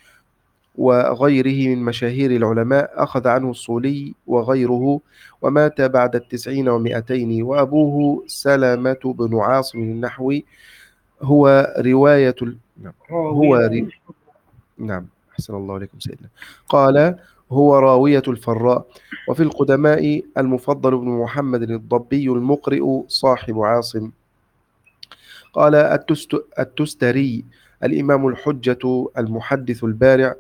وغيره من مشاهير العلماء، أخذ عنه الصولي وغيره، ومات بعد التسعين ومئتين. وأبوه سلمة بن عاصم النحوي، هو رواية ال... نعم. هو ر... نعم أحسن الله عليكم سيدنا. قال هو راوية الفراء. وفي القدماء المفضل بن محمد الضبي المقرئ صاحب عاصم. قال التست... التستري الإمام الحجة المحدث البارع،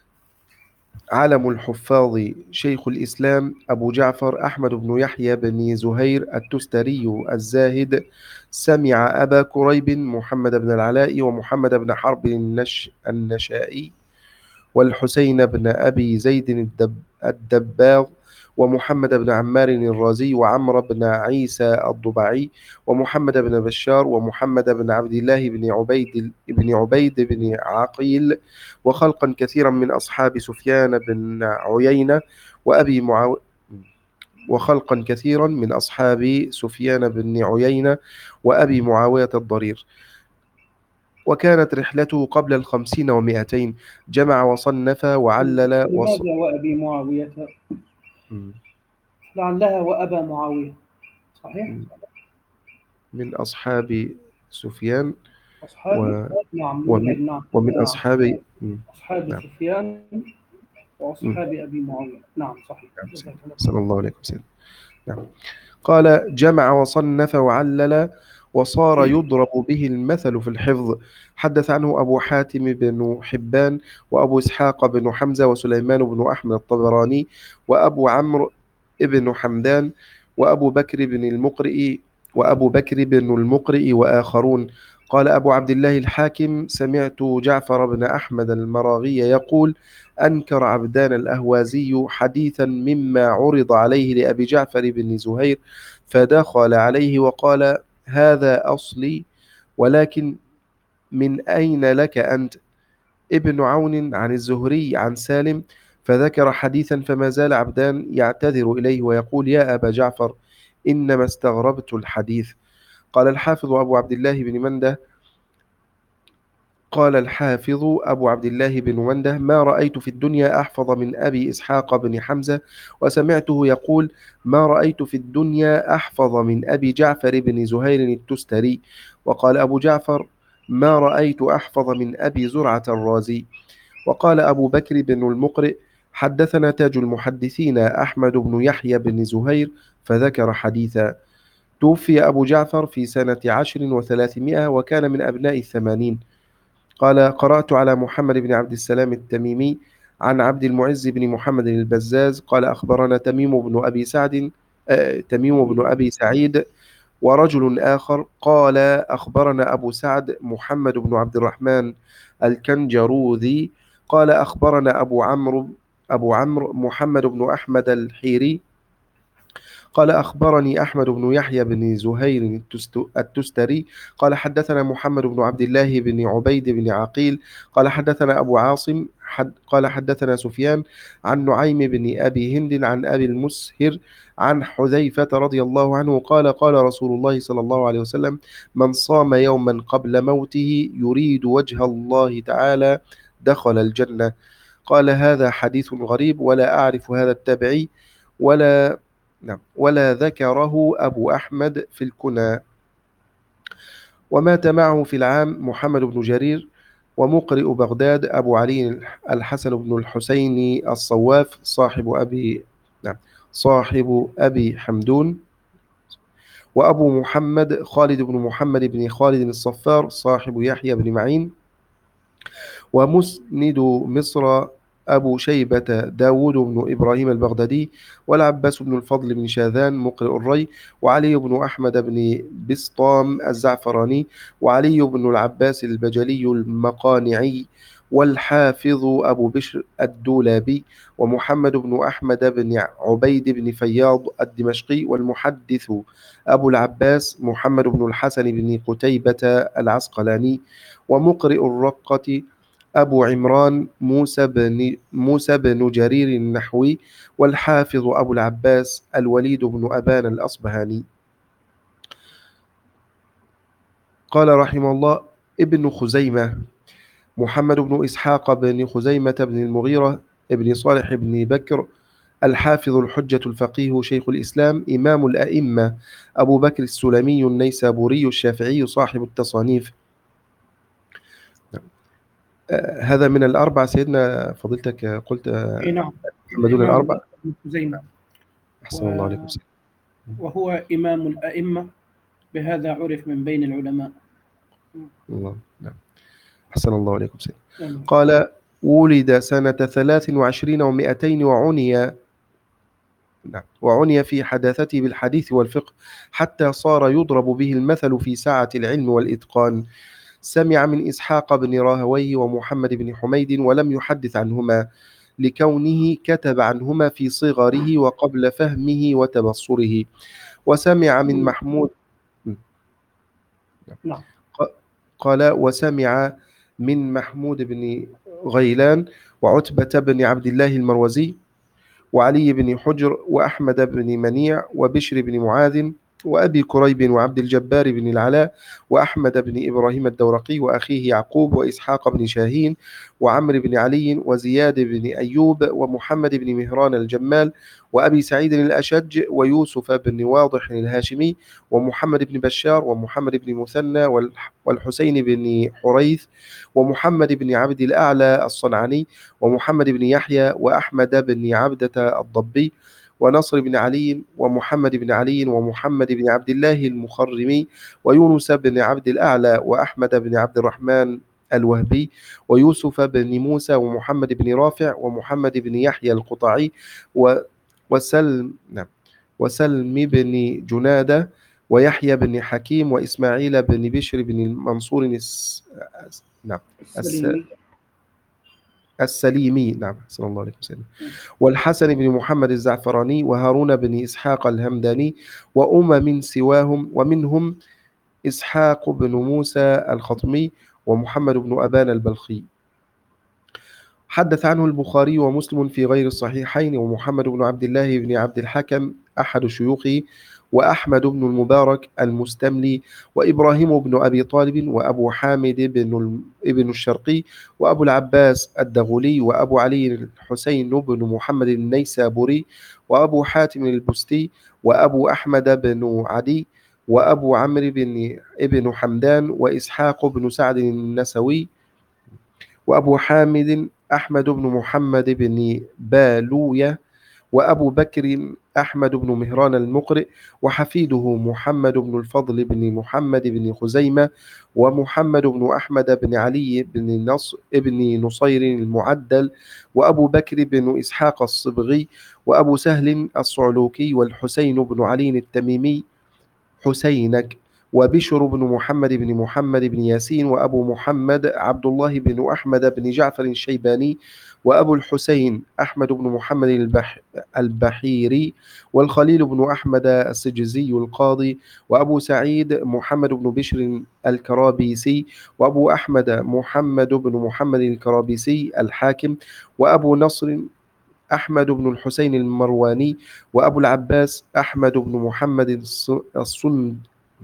علم الحفاظ، شيخ الإسلام أبو جعفر أحمد بن يحيى بن زهير التستري الزاهد، سمع أبا كريب محمد بن العلاء ومحمد بن حرب النش النشائي والحسين بن أبي زيد الدب الدباغ ومحمد بن عمار الرازي وعمرو بن عيسى الضبعي ومحمد بن بشار ومحمد بن عبد الله بن عبيد بن عبيد بن عقيل، وخلقا كثيرا من أصحاب سفيان بن عيينة وأبي معاوية وخلقا كثيرا من أصحاب سفيان بن عيينة وأبي معاوية الضرير. وكانت رحلته قبل الخمسين ومئتين، جمع وصنف وعلل وص... لماذا وأبي معاوية؟ م. لعلها وأبا معاوية. صحيح؟ م. من أصحاب سفيان أصحاب و... نعم ومن, نعم ومن نعم. أصحاب م. أصحاب نعم. سفيان وأصحاب أبي معاوية. نعم صحيح. صلى الله عليه وسلم. نعم. قال جمع وصنف وعلل، وصار يضرب به المثل في الحفظ. حدث عنه أبو حاتم بن حبان وأبو إسحاق بن حمزة وسليمان بن أحمد الطبراني وأبو عمرو بن حمدان وأبو بكر بن المقرئ وأبو بكر بن المقرئ وآخرون. قال أبو عبد الله الحاكم سمعت جعفر بن أحمد المراغي يقول أنكر عبدان الأهوازي حديثا مما عرض عليه لأبي جعفر بن زهير، فدخل عليه وقال هذا أصلي، ولكن من أين لك أنت؟ ابن عون عن الزهري عن سالم، فذكر حديثا، فما زال عبدان يعتذر إليه ويقول يا أبا جعفر إنما استغربت الحديث. قال الحافظ أبو عبد الله بن منده قال الحافظ أبو عبد الله بن منده ما رأيت في الدنيا أحفظ من أبي إسحاق بن حمزة، وسمعته يقول ما رأيت في الدنيا أحفظ من أبي جعفر بن زهير التستري. وقال أبو جعفر ما رأيت أحفظ من أبي زرعة الرازي. وقال أبو بكر بن المقرئ حدثنا تاج المحدثين أحمد بن يحيى بن زهير، فذكر حديثا. توفي أبو جعفر في سنة عشر وثلاثمائة وكان من أبناء الثمانين. قال قرأت على محمد بن عبد السلام التميمي عن عبد المعز بن محمد البزاز قال أخبرنا تميم بن أبي سعد آه، تميم بن أبي سعيد ورجل آخر قال أخبرنا أبو سعد محمد بن عبد الرحمن الكنجروذي قال أخبرنا أبو عمرو أبو عمرو محمد بن أحمد الحيري قال أخبرني أحمد بن يحيى بن زهير التست- التستري قال حدثنا محمد بن عبد الله بن عبيد بن عقيل قال حدثنا أبو عاصم حد قال حدثنا سفيان عن نعيم بن أبي هند عن أبي المسهر عن حذيفة رضي الله عنه قال قال رسول الله صلى الله عليه وسلم من صام يوما قبل موته يريد وجه الله تعالى دخل الجنة. قال هذا حديث غريب ولا أعرف هذا التابعي ولا نعم ولا ذكره أبو أحمد في الكنى. ومات معه في العام محمد بن جرير ومقرئ بغداد أبو علي الحسن بن الحسين الصواف صاحب أبي نعم صاحب أبي حمدون، وأبو محمد خالد بن محمد بن خالد الصفار صاحب يحيى بن معين، ومسند مصر أبو شيبة داود بن إبراهيم البغدادي، والعباس بن الفضل بن شاذان مقرئ الري، وعلي بن أحمد بن بسطام الزعفراني، وعلي بن العباس البجلي المقانعي، والحافظ أبو بشر الدولابي، ومحمد بن أحمد بن عبيد بن فياض الدمشقي، والمحدث أبو العباس محمد بن الحسن بن قتيبة العسقلاني، ومقرئ الرقة أبو عمران موسى بن موسى بن جرير النحوي، والحافظ أبو العباس الوليد بن أبان الأصبهاني. قال رحمه الله ابن خزيمة محمد بن إسحاق بن خزيمة بن المغيرة ابن صالح بن بكر الحافظ الحجة الفقيه شيخ الإسلام إمام الأئمة أبو بكر السلمي النيسابوري الشافعي صاحب التصانيف. آه، هذا من الأربع سيدنا فضيلتك قلت آه، اي نعم، محمدون الإمام الأربع. ابن خزيمة، أحسن الله عليكم سيدنا. وهو إمام الأئمة، بهذا عرف من بين العلماء. الله نعم. أحسن الله عليكم سيدنا. آمين. قال ولد سنة ثلاث وعشرين ومائتين وعني نعم وعني في حداثته بالحديث والفقه حتى صار يضرب به المثل في سعة العلم والإتقان. سمع من إسحاق بن راهويه ومحمد بن حميد ولم يحدث عنهما لكونه كتب عنهما في صغره وقبل فهمه وتبصره. وسمع من محمود نعم. قال وسمع من محمود بن غيلان وعتبة بن عبد الله المروزي وعلي بن حجر وأحمد بن منيع وبشر بن معاذ وأبي كريب وعبد الجبار بن العلاء وأحمد بن إبراهيم الدورقي وأخيه يعقوب وإسحاق بن شاهين وعمرو بن علي وزياد بن أيوب ومحمد بن مهران الجمال وأبي سعيد الأشج ويوسف بن واضح الهاشمي ومحمد بن بشار ومحمد بن مثنى والحسين بن حريث ومحمد بن عبد الأعلى الصنعاني ومحمد بن يحيى وأحمد بن عبدة الضبي ونصر بن علي ومحمد بن علي ومحمد بن عبد الله المخرمي ويونس بن عبد الأعلى وأحمد بن عبد الرحمن الوهبي ويوسف بن موسى ومحمد بن رافع ومحمد بن يحيى القطعي وسلم نعم وسلم بن جنادة ويحيى بن حكيم وإسماعيل بن بشر بن المنصور الس... نعم السليمي. السليمي نعم صلى الله عليه وسلم والحسن بن محمد الزعفراني وهارون بن إسحاق الهمداني وأمم سواهم ومنهم إسحاق بن موسى الخطمي ومحمد بن أبان البلخي. حدث عنه البخاري ومسلم في غير الصحيحين ومحمد بن عبد الله بن عبد الحكم أحد شيوخه وأحمد بن المبارك المستملي وإبراهيم بن أبي طالب وأبو حامد بن ابن الشرقي وأبو العباس الدغولي وأبو علي الحسين بن محمد النيسابوري وأبو حاتم البستي وأبو أحمد بن عدي وأبو عمرو بن ابن حمدان وإسحاق بن سعد النسوي وأبو حامد أحمد بن محمد بن بالوية وأبو بكر أحمد بن مهران المقرئ، وحفيده محمد بن الفضل بن محمد بن خزيمة، ومحمد بن أحمد بن علي بن نص بن نصير المعدل، وأبو بكر بن إسحاق الصبغي، وأبو سهل الصعلوكي، والحسين بن علي التميمي حسينك، وبشر بن محمد بن محمد بن ياسين، وأبو محمد عبد الله بن أحمد بن جعفر الشيباني، وأبو الحسين أحمد بن محمد البح البحيري، والخليل بن أحمد السجزي القاضي، وأبو سعيد محمد بن بشر الكرابيسي، وأبو أحمد محمد بن محمد الكرابيسي الحاكم، وأبو نصر أحمد بن الحسين المرواني، وأبو العباس أحمد بن محمد الصن...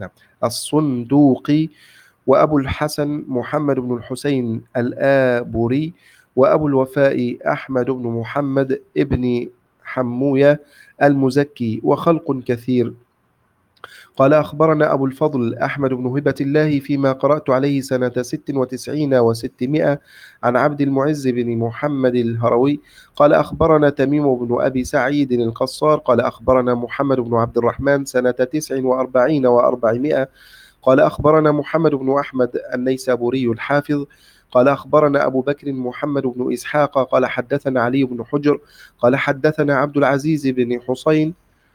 الصندوقي، وأبو الحسن محمد بن الحسين الآبوري، وأبو الوفاء أحمد بن محمد ابن حموية المزكي، وخلق كثير. قال أخبرنا أبو الفضل أحمد بن هبة الله فيما قرأت عليه سنة ست وتسعين وستمائة عن عبد المعز بن محمد الهروي قال أخبرنا تميم بن أبي سعيد القصار قال أخبرنا محمد بن عبد الرحمن سنة تسع وأربعين وأربعمائة قال أخبرنا محمد بن أحمد النيسابوري الحافظ قال أخبرنا أبو بكر محمد بن إسحاق قال حدثنا علي بن حجر قال حدثنا عبد العزيز بن حسين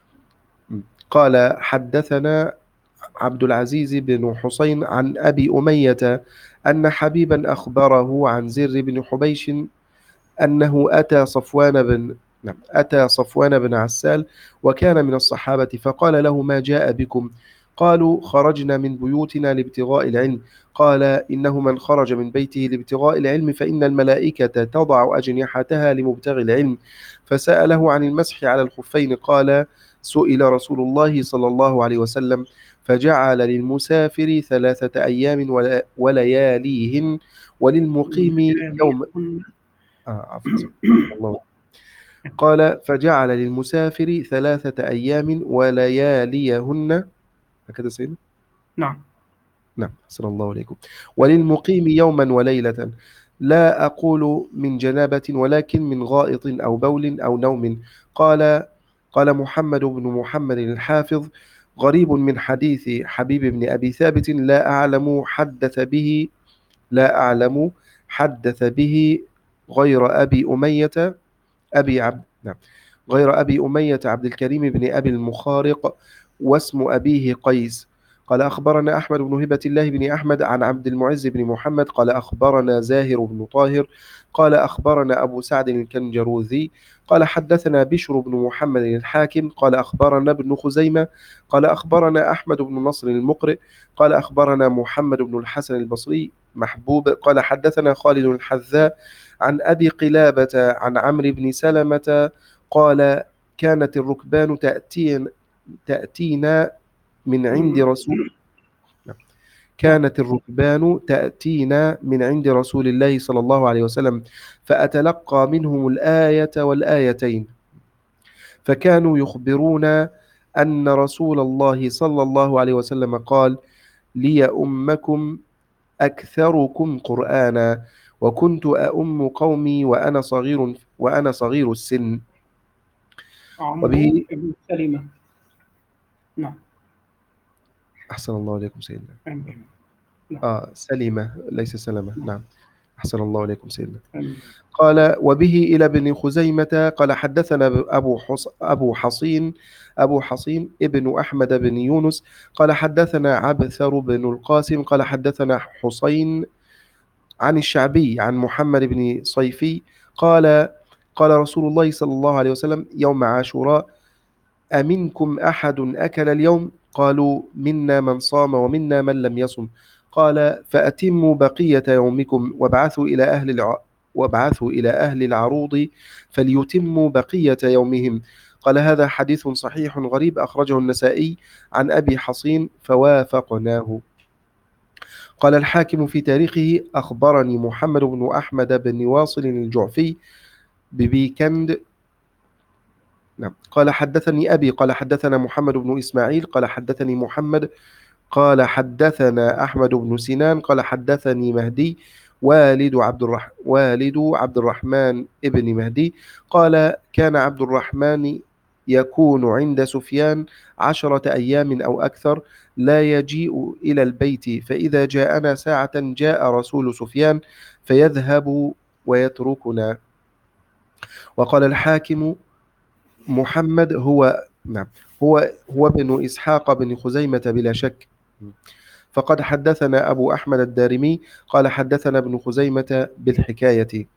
قال حدثنا عبد العزيز بن حسين عن أبي أمية أن حبيبا أخبره عن زر بن حبيش أنه أتى صفوان بن أتى صفوان بن عسال وكان من الصحابة فقال له ما جاء بكم؟ قالوا خرجنا من بيوتنا لابتغاء العلم. قال إنه من خرج من بيته لابتغاء العلم فإن الملائكة تضع أجنحتها لمبتغي العلم. فسأله عن المسح على الخفين قال سئل رسول الله صلى الله عليه وسلم فجعل للمسافر ثلاثة أيام ولياليهن وللمقيم يوم آه الله قال فجعل للمسافر ثلاثة أيام ولياليهن هكذا سيدنا؟ نعم نعم أحسن الله عليكم. وللمقيم يوما وليلة لا أقول من جنابة ولكن من غائط أو بول أو نوم. قال قال محمد بن محمد الحافظ غريب من حديث حبيب بن أبي ثابت لا أعلم حدث به لا أعلم حدث به غير أبي أمية أبي عبد نعم غير أبي أمية عبد الكريم بن أبي المخارق واسم أبيه قيس. قال أخبرنا أحمد بن هبة الله بن أحمد عن عبد المعز بن محمد قال أخبرنا زاهر بن طاهر قال أخبرنا أبو سعد الكنجروذي قال حدثنا بشر بن محمد الحاكم قال أخبرنا ابن خزيمة قال أخبرنا أحمد بن نصر المقرئ قال أخبرنا محمد بن الحسن البصري محبوب قال حدثنا خالد الحذاء عن أبي قلابة عن عمرو بن سلمة قال كانت الركبان تأتين تأتينا من عند رسول كانت الركبان تأتينا من عند رسول الله صلى الله عليه وسلم فأتلقى منهم الآية والآيتين فكانوا يخبرون أن رسول الله صلى الله عليه وسلم قال لي أمكم أكثركم قرآنا وكنت أؤم قومي وأنا صغير وأنا صغير السن. وبه ابن سلمة نعم أحسن الله عليكم سيدنا. أمين. آه سلمة ليس سلمة. نعم أحسن الله عليكم سيدنا. أمين. قال وبه إلى ابن خزيمة قال حدثنا أبو حص أبو حصين أبو حصين ابن أحمد بن يونس قال حدثنا عبثر بن القاسم قال حدثنا حسين عن الشعبي عن محمد بن صيفي قال قال رسول الله صلى الله عليه وسلم يوم عاشوراء أمنكم أحد أكل اليوم؟ قالوا منا من صام ومنا من لم يصم. قال فأتموا بقية يومكم وابعثوا إلى أهل الع... وابعثوا إلى أهل العروض فليتموا بقية يومهم. قال هذا حديث صحيح غريب أخرجه النسائي عن أبي حصين فوافقناه. قال الحاكم في تاريخه أخبرني محمد بن أحمد بن واصل الجعفي ببيكند نعم قال حدثني أبي قال حدثنا محمد بن إسماعيل قال حدثني محمد قال حدثنا أحمد بن سنان قال حدثني مهدي والد عبد الرح والد عبد الرحمن ابن مهدي قال كان عبد الرحمن يكون عند سفيان عشرة أيام أو أكثر لا يجيء إلى البيت، فإذا جاءنا ساعة جاء رسول سفيان فيذهب ويتركنا. وقال الحاكم محمد هو نعم هو هو ابن إسحاق بن خزيمة بلا شك. فقد حدثنا أبو أحمد الدارمي قال حدثنا ابن خزيمة بالحكاية.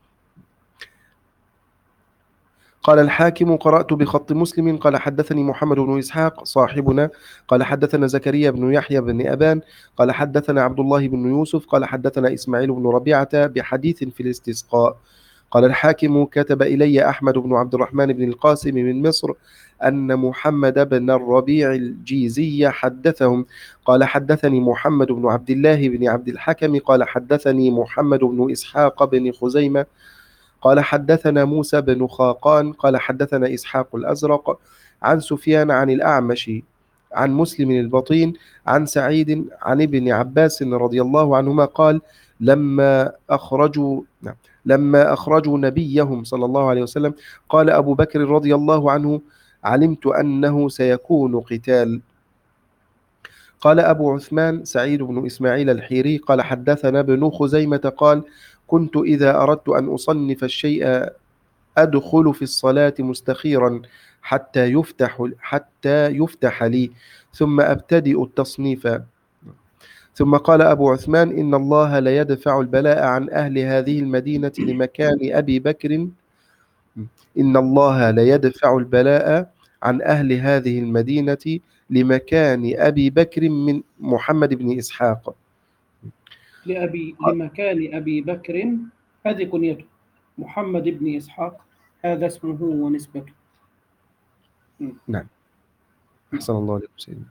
قال الحاكم قرأت بخط مسلم قال حدثني محمد بن إسحاق صاحبنا قال حدثنا زكريا بن يحيى بن أبان قال حدثنا عبد الله بن يوسف قال حدثنا إسماعيل بن ربيعة بحديث في الاستسقاء. قال الحاكم كتب إلي أحمد بن عبد الرحمن بن القاسم من مصر أن محمد بن الربيع الجيزي حدثهم قال حدثني محمد بن عبد الله بن عبد الحكم قال حدثني محمد بن إسحاق بن خزيمة قال حدثنا موسى بن خاقان قال حدثنا إسحاق الأزرق عن سفيان عن الأعمش عن مسلم البطين عن سعيد عن ابن عباس رضي الله عنهما قال لما أخرجوا لما أخرجوا نبيهم صلى الله عليه وسلم قال أبو بكر رضي الله عنه علمت أنه سيكون قتال. قال أبو عثمان سعيد بن إسماعيل الحيري قال حدثنا ابن خزيمة قال كنت إذا أردت أن أصنف الشيء أدخل في الصلاة مستخيرا حتى يفتح حتى يفتح لي ثم أبتدئ التصنيف. ثم قال أبو عثمان إن الله لا يدفع البلاء عن أهل هذه المدينة لمكان أبي بكر إن الله لا يدفع البلاء عن أهل هذه المدينة لمكان أبي بكر من محمد بن إسحاق. لأبي لمكان أبي بكر هذه كنيته محمد بن إسحاق هذا اسمه ونسبته. نعم أحسن الله عليكم سيدنا.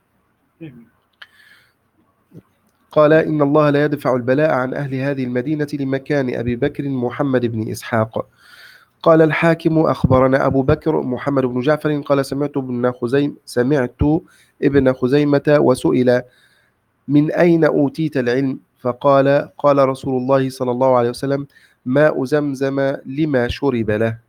قال إن الله لا يدفع البلاء عن أهل هذه المدينة لمكان أبي بكر محمد بن إسحاق. قال الحاكم أخبرنا أبو بكر محمد بن جعفر قال سمعت ابن خزيمة سمعت ابن خزيمة وسئل من أين أوتيت العلم فقال قال رسول الله صلى الله عليه وسلم ماء زمزم لما شرب له.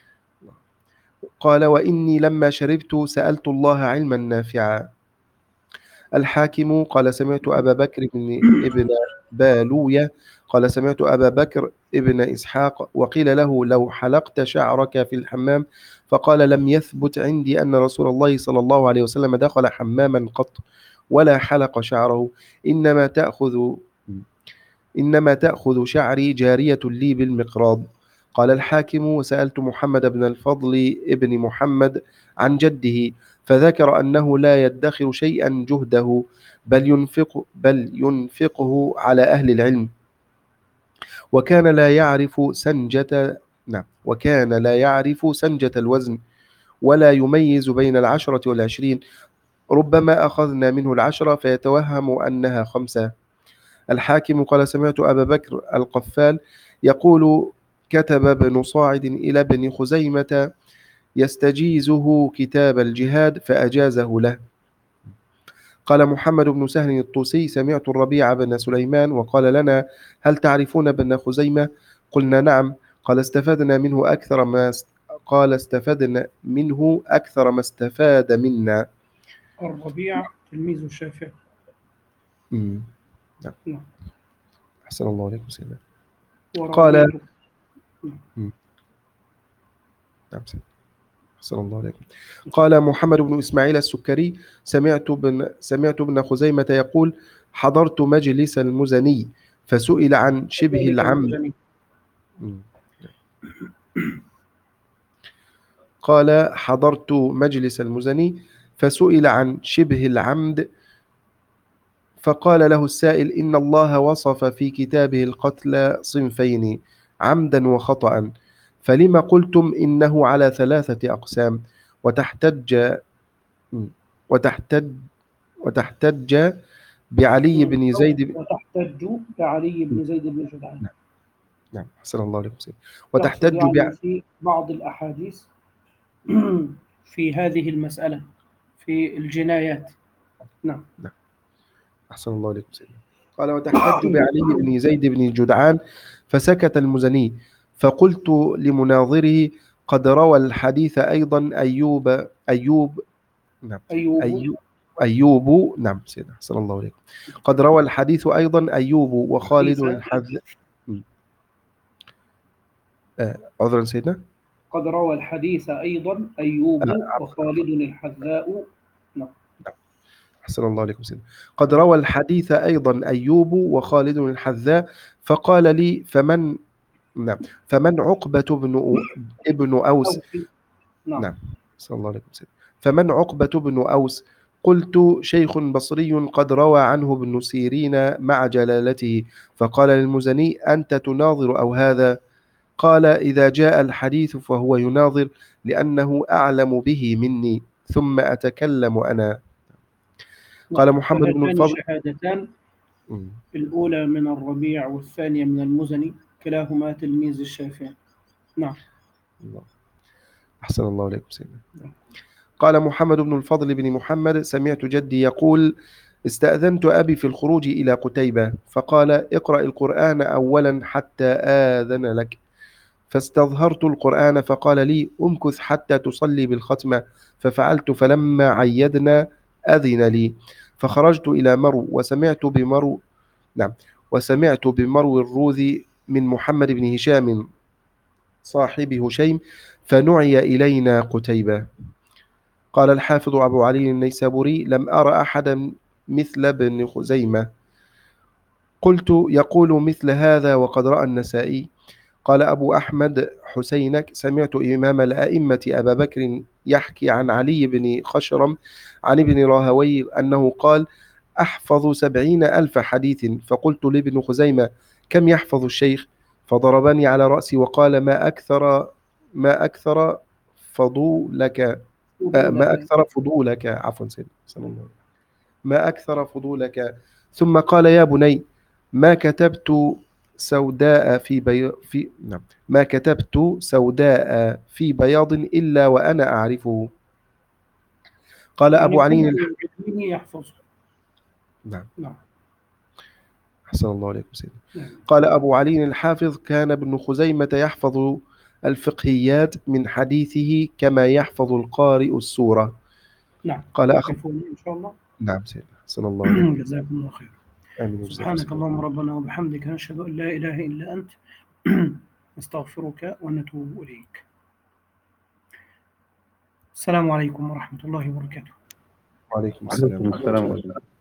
قال وإني لما شربت سألت الله علما نافعا. الحاكم قال سمعت أبا بكر بن ابن بالوية قال سمعت أبا بكر ابن إسحاق وقيل له لو حلقت شعرك في الحمام فقال لم يثبت عندي أن رسول الله صلى الله عليه وسلم دخل حماما قط ولا حلق شعره إنما تأخذ إنما تأخذ شعري جارية لي بالمقراض. قال الحاكم وسألت محمد بن الفضل ابن محمد عن جده فذكر أنه لا يدخر شيئا جهده بل ينفق بل ينفقه على أهل العلم وكان لا يعرف سنجة نعم وكان لا يعرف سنجة الوزن ولا يميز بين العشرة والعشرين ربما أخذنا منه العشرة فيتوهم أنها خمسة. الحاكم قال سمعت أبا بكر القفال يقول كتب ابن صاعد إلى ابن خزيمة يستجيزه كتاب الجهاد فأجازه له. قال محمد بن سهل الطوسي سمعت الربيع بن سليمان وقال لنا هل تعرفون ابن خزيمة؟ قلنا نعم. قال استفدنا منه أكثر ما است... قال استفدنا منه أكثر ما استفاد منا. الربيع تلميذ الشافعي. امم نعم. نعم. أحسن الله عليكم سيدنا. وربيع. قال مم. نعم سيدنا. أحسن الله عليكم. قال محمد بن إسماعيل السكري سمعت ابن سمعت ابن خزيمة يقول حضرت مجلس المزني فسئل عن شبه العمد. قال حضرت مجلس المزني فسئل عن شبه العمد فقال له السائل إن الله وصف في كتابه القتل صنفين عمدا وخطأ فلما قلتم إنه على ثلاثة أقسام وتحتج وتحتج وتحتج بعلي بن زيد وتحتج بعلي بن زيد بن جدعان. نعم نعم أحسن الله عليكم سيدي. وتحتج يعني بع... في بعض الأحاديث في هذه المسألة في الجنايات. نعم نعم أحسن الله عليكم سيدي. قال وتحتج بعلي بن زيد بن جدعان فسكت المزني، فقلت لمناظره: قد روى الحديث أيضا أيوب أيوب نعم أيوب أيوب أيوب نعم سيدنا أحسن الله عليكم. قد روى الحديث أيضا أيوب وخالد حديث. الحذاء. آه، عذرا سيدنا. قد روى الحديث أيضا أيوب آه، وخالد الحذاء. نعم. أحسن الله عليكم سيدنا. قد روى الحديث أيضا أيوب وخالد الحذاء، فقال لي: فمن نعم فمن عقبة بن ابن أوس. أوفي. نعم. نعم أحسن الله عليكم سيدنا. فمن عقبة بن أوس؟ قلت: شيخ بصري قد روى عنه ابن سيرين مع جلالته. فقال للمزني: أنت تناظر أو هذا؟ قال: إذا جاء الحديث فهو يناظر، لأنه أعلم به مني، ثم أتكلم أنا. قال محمد بن فهاتان الفضل. الشهادتان مم. الأولى من الربيع والثانية من المزني، كلاهما تلميذ الشافعي. نعم. الله. أحسن الله عليكم سيدنا. قال محمد بن الفضل بن محمد: سمعت جدي يقول: استأذنت أبي في الخروج إلى قتيبة، فقال: اقرأ القرآن أولا حتى آذن لك. فاستظهرت القرآن، فقال لي: امكث حتى تصلي بالختمة. ففعلت، فلما عيدنا أذن لي، فخرجت إلى مرو، وسمعت بمرو نعم وسمعت بمرو الروذي من محمد بن هشام صاحب هشيم، فنعي إلينا قتيبة. قال الحافظ أبو علي النيسابوري: لم أرى أحدا مثل ابن خزيمة. قلت: يقول مثل هذا وقد رأى النسائي. قال أبو أحمد حسينك: سمعت إمام الأئمة أبا بكر يحكي عن علي بن خشرم عن ابن راهوي أنه قال: أحفظ سبعين ألف حديث. فقلت لابن خزيمة: كم يحفظ الشيخ؟ فضربني على رأسي وقال: ما أكثر ما أكثر فضولك آه، ما أكثر فضولك عفوا سيدي صلى الله عليه وسلم. ما أكثر فضولك. ثم قال: يا بني، ما كتبت سوداء في بي... في نعم ما كتبت سوداء في بياض إلا وأنا أعرفه. قال أبو علي يعني الح... كل يحفظ. نعم نعم. أحسن الله عليكم سيدي. نعم. قال أبو علي الحافظ: كان ابن خزيمة يحفظ الفقهيات من حديثه كما يحفظ القارئ السورة. نعم. قال أخ... توقفوني إن شاء الله. نعم سيدي أحسن الله عليكم. جزاكم الله خير. آمين وجزاكم سبحانك الله. اللهم ربنا وبحمدك، نشهد أن لا إله إلا أنت، نستغفرك ونتوب إليك. السلام عليكم ورحمة الله وبركاته. وعليكم السلام. السلام عليكم.